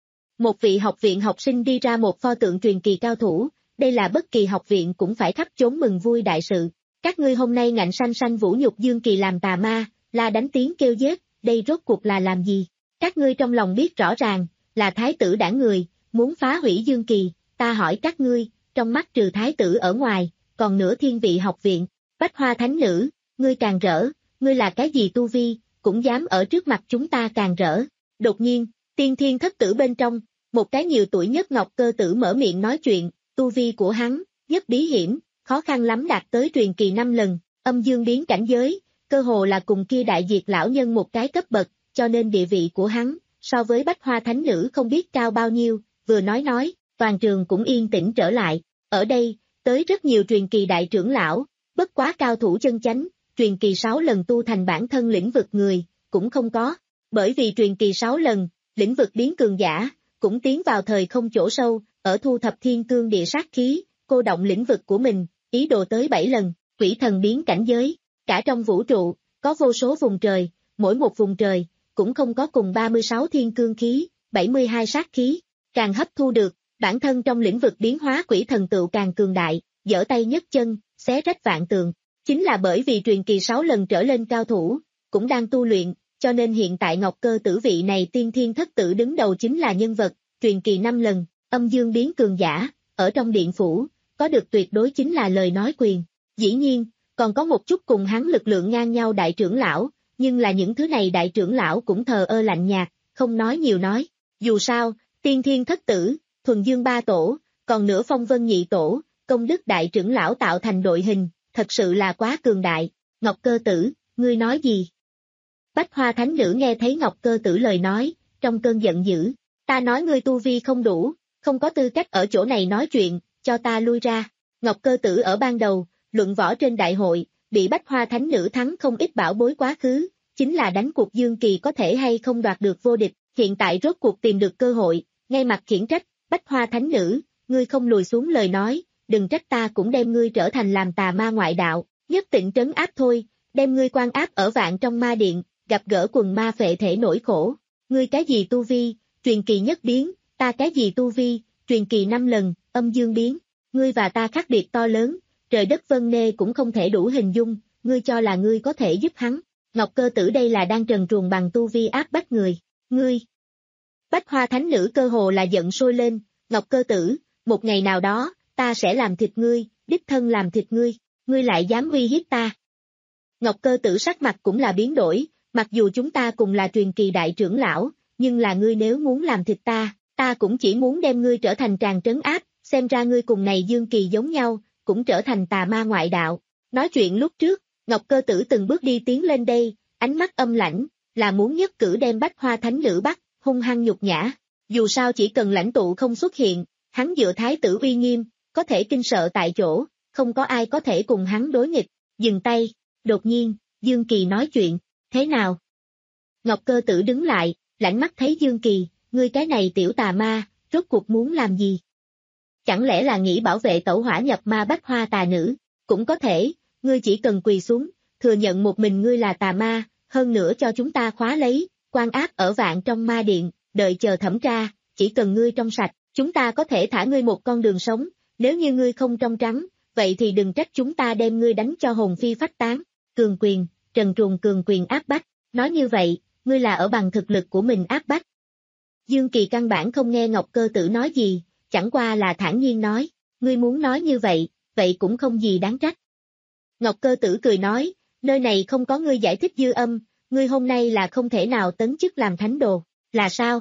Một vị học viện học sinh đi ra một pho tượng truyền kỳ cao thủ, đây là bất kỳ học viện cũng phải khắp chốn mừng vui đại sự. Các ngươi hôm nay ngạnh sanh sanh vũ nhục Dương Kỳ làm tà ma, la đánh tiếng kêu giết, đây rốt cuộc là làm gì? Các ngươi trong lòng biết rõ ràng, là thái tử đảng người, muốn phá hủy Dương Kỳ, ta hỏi các ngươi, trong mắt trừ thái tử ở ngoài, còn nữa Thiên Vị học viện, Bách Hoa Thánh Nữ, ngươi càng rỡ, ngươi là cái gì tu vi, cũng dám ở trước mặt chúng ta càng rỡ. Đột nhiên, Tiên Thiên Thất Tử bên trong, một cái nhiều tuổi nhất Ngọc Cơ Tử mở miệng nói chuyện, tu vi của hắn, nhất bí hiểm, khó khăn lắm đạt tới truyền kỳ năm lần, âm dương biến cảnh giới, cơ hồ là cùng kia đại diệt lão nhân một cái cấp bậc, cho nên địa vị của hắn, so với Bách Hoa Thánh Nữ không biết cao bao nhiêu, vừa nói nói, toàn trường cũng yên tĩnh trở lại. Ở đây, tới rất nhiều truyền kỳ đại trưởng lão, bất quá cao thủ chân chánh, truyền kỳ sáu lần tu thành bản thân lĩnh vực người, cũng không có, bởi vì truyền kỳ sáu lần, lĩnh vực biến cường giả, cũng tiến vào thời không chỗ sâu, ở thu thập thiên cương địa sát khí, cô động lĩnh vực của mình, ý đồ tới bảy lần, quỷ thần biến cảnh giới, cả trong vũ trụ, có vô số vùng trời, mỗi một vùng trời, cũng không có cùng ba mươi sáu thiên cương khí, bảy mươi hai sát khí, càng hấp thu được, bản thân trong lĩnh vực biến hóa quỷ thần tựu càng cường đại, giở tay nhấc chân, xé rách vạn tường, chính là bởi vì truyền kỳ sáu lần trở lên cao thủ, cũng đang tu luyện, cho nên hiện tại Ngọc Cơ Tử vị này tiên thiên thất tử đứng đầu chính là nhân vật, truyền kỳ năm lần, âm dương biến cường giả, ở trong điện phủ, có được tuyệt đối chính là lời nói quyền. Dĩ nhiên, còn có một chút cùng hắn lực lượng ngang nhau đại trưởng lão, nhưng là những thứ này đại trưởng lão cũng thờ ơ lạnh nhạt, không nói nhiều nói. Dù sao, tiên thiên thất tử, thuần dương ba tổ, còn nữa phong vân nhị tổ, công đức đại trưởng lão tạo thành đội hình, thật sự là quá cường đại. Ngọc Cơ Tử, ngươi nói gì? Bách Hoa Thánh Nữ nghe thấy Ngọc Cơ Tử lời nói, trong cơn giận dữ, ta nói ngươi tu vi không đủ, không có tư cách ở chỗ này nói chuyện, cho ta lui ra. Ngọc Cơ Tử ở ban đầu, luận võ trên đại hội, bị Bách Hoa Thánh Nữ thắng không ít bảo bối quá khứ, chính là đánh cuộc Dương Kỳ có thể hay không đoạt được vô địch, hiện tại rốt cuộc tìm được cơ hội, ngay mặt khiển trách, Bách Hoa Thánh Nữ, ngươi không lùi xuống lời nói, đừng trách ta cũng đem ngươi trở thành làm tà ma ngoại đạo, nhất định trấn áp thôi, đem ngươi quan áp ở vạn trong ma điện, gặp gỡ quần ma phệ thể nỗi khổ. Ngươi cái gì tu vi, truyền kỳ nhất biến, ta cái gì tu vi, truyền kỳ năm lần, âm dương biến, ngươi và ta khác biệt to lớn, trời đất vân nê cũng không thể đủ hình dung, ngươi cho là ngươi có thể giúp hắn. Ngọc Cơ Tử đây là đang trần truồng bằng tu vi áp bách người, ngươi. Bách Hoa Thánh Nữ cơ hồ là giận sôi lên, Ngọc Cơ Tử, một ngày nào đó, ta sẽ làm thịt ngươi, đích thân làm thịt ngươi, ngươi lại dám uy hiếp ta. Ngọc Cơ Tử sắc mặt cũng là biến đổi, mặc dù chúng ta cùng là truyền kỳ đại trưởng lão, nhưng là ngươi nếu muốn làm thịt ta, ta cũng chỉ muốn đem ngươi trở thành tràng trấn áp, xem ra ngươi cùng này Dương Kỳ giống nhau, cũng trở thành tà ma ngoại đạo. Nói chuyện lúc trước, Ngọc Cơ Tử từng bước đi tiến lên đây, ánh mắt âm lãnh, là muốn nhất cử đem Bách Hoa Thánh Nữ bắt, hung hăng nhục nhã. Dù sao chỉ cần lãnh tụ không xuất hiện, hắn dựa thái tử uy nghiêm, có thể kinh sợ tại chỗ, không có ai có thể cùng hắn đối nghịch. Dừng tay, đột nhiên, Dương Kỳ nói chuyện, thế nào? Ngọc Cơ Tử đứng lại, lãnh mắt thấy Dương Kỳ, ngươi cái này tiểu tà ma, rốt cuộc muốn làm gì? Chẳng lẽ là nghĩ bảo vệ tẩu hỏa nhập ma Bách Hoa tà nữ? Cũng có thể, ngươi chỉ cần quỳ xuống, thừa nhận một mình ngươi là tà ma, hơn nữa cho chúng ta khóa lấy, quan áp ở vạn trong ma điện, đợi chờ thẩm tra, chỉ cần ngươi trong sạch, chúng ta có thể thả ngươi một con đường sống, nếu như ngươi không trong trắng, vậy thì đừng trách chúng ta đem ngươi đánh cho hồn phi phách tán. Cường quyền, trần truồng cường quyền áp bách, nói như vậy, ngươi là ở bằng thực lực của mình áp bách. Dương Kỳ căn bản không nghe Ngọc Cơ Tử nói gì, chẳng qua là thản nhiên nói, ngươi muốn nói như vậy, vậy cũng không gì đáng trách. Ngọc Cơ Tử cười nói, nơi này không có ngươi giải thích dư âm, ngươi hôm nay là không thể nào tấn chức làm thánh đồ, là sao?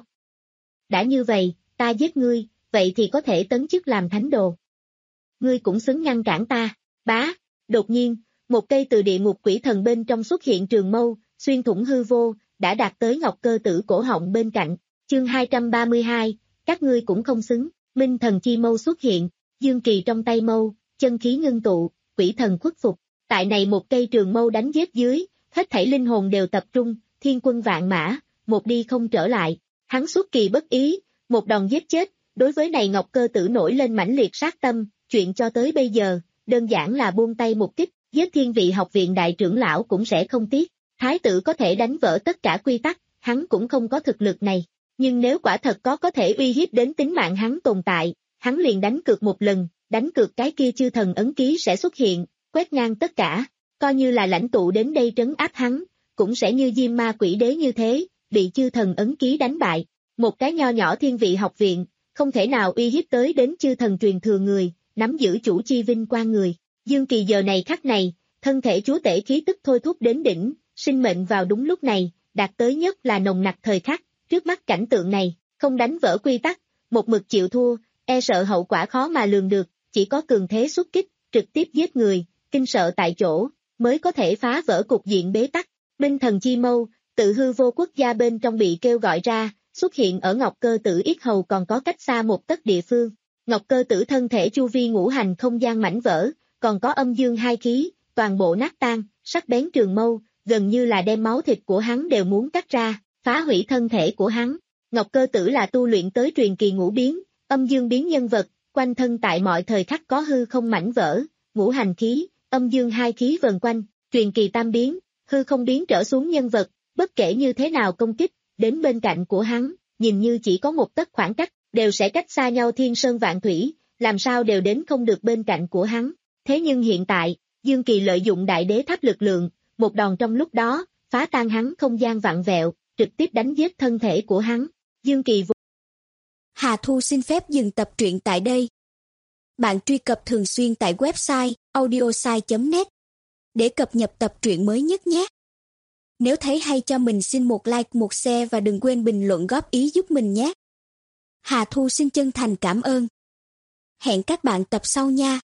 Đã như vậy, ta giết ngươi, vậy thì có thể tấn chức làm thánh đồ. Ngươi cũng xứng ngăn cản ta, bá, đột nhiên, một cây từ địa ngục quỷ thần bên trong xuất hiện trường mâu, xuyên thủng hư vô, đã đạt tới Ngọc Cơ Tử cổ họng bên cạnh. Chương hai trăm ba mươi hai, các ngươi cũng không xứng, minh thần chi mâu xuất hiện, Dương Kỳ trong tay mâu, chân khí ngưng tụ, quỷ thần khuất phục. Tại này một cây trường mâu đánh giết dưới, hết thảy linh hồn đều tập trung, thiên quân vạn mã, một đi không trở lại. Hắn xuất kỳ bất ý, một đòn giết chết, đối với này Ngọc Cơ Tử nổi lên mãnh liệt sát tâm, chuyện cho tới bây giờ, đơn giản là buông tay một kích, giết thiên vị học viện đại trưởng lão cũng sẽ không tiếc. Thái tử có thể đánh vỡ tất cả quy tắc, hắn cũng không có thực lực này. Nhưng nếu quả thật có có thể uy hiếp đến tính mạng hắn tồn tại, hắn liền đánh cược một lần, đánh cược cái kia chư thần ấn ký sẽ xuất hiện, quét ngang tất cả, coi như là lãnh tụ đến đây trấn áp hắn, cũng sẽ như Diêm Ma Quỷ Đế như thế, bị chư thần ấn ký đánh bại. Một cái nho nhỏ thiên vị học viện, không thể nào uy hiếp tới đến chư thần truyền thừa người, nắm giữ chủ chi vinh quang người. Dương Kỳ giờ này khắc này, thân thể chúa tể khí tức thôi thúc đến đỉnh, sinh mệnh vào đúng lúc này, đạt tới nhất là nồng nặc thời khắc. Trước mắt cảnh tượng này, không đánh vỡ quy tắc, một mực chịu thua, e sợ hậu quả khó mà lường được, chỉ có cường thế xuất kích, trực tiếp giết người, kinh sợ tại chỗ, mới có thể phá vỡ cục diện bế tắc. Minh thần chi mâu, tự hư vô quốc gia bên trong bị kêu gọi ra, xuất hiện ở Ngọc Cơ Tử yết hầu còn có cách xa một tấc địa phương. Ngọc Cơ Tử thân thể chu vi ngũ hành không gian mảnh vỡ, còn có âm dương hai khí, toàn bộ nát tan, sắc bén trường mâu, gần như là đem máu thịt của hắn đều muốn cắt ra, phá hủy thân thể của hắn. Ngọc Cơ Tử là tu luyện tới truyền kỳ ngũ biến, âm dương biến nhân vật, quanh thân tại mọi thời khắc có hư không mảnh vỡ, ngũ hành khí, âm dương hai khí vần quanh, truyền kỳ tam biến, hư không biến trở xuống nhân vật, bất kể như thế nào công kích, đến bên cạnh của hắn, nhìn như chỉ có một tấc khoảng cách, đều sẽ cách xa nhau thiên sơn vạn thủy, làm sao đều đến không được bên cạnh của hắn. Thế nhưng hiện tại, Dương Kỳ lợi dụng đại đế tháp lực lượng, một đòn trong lúc đó, phá tan hắn không gian vặn vẹo, trực tiếp đánh giết thân thể của hắn. Dương Kỳ vô... Hà Thu xin phép dừng tập truyện tại đây. Bạn truy cập thường xuyên tại website audiosai chấm net để cập nhật tập truyện mới nhất nhé. Nếu thấy hay cho mình xin một like, một share và đừng quên bình luận góp ý giúp mình nhé. Hà Thu xin chân thành cảm ơn. Hẹn các bạn tập sau nha.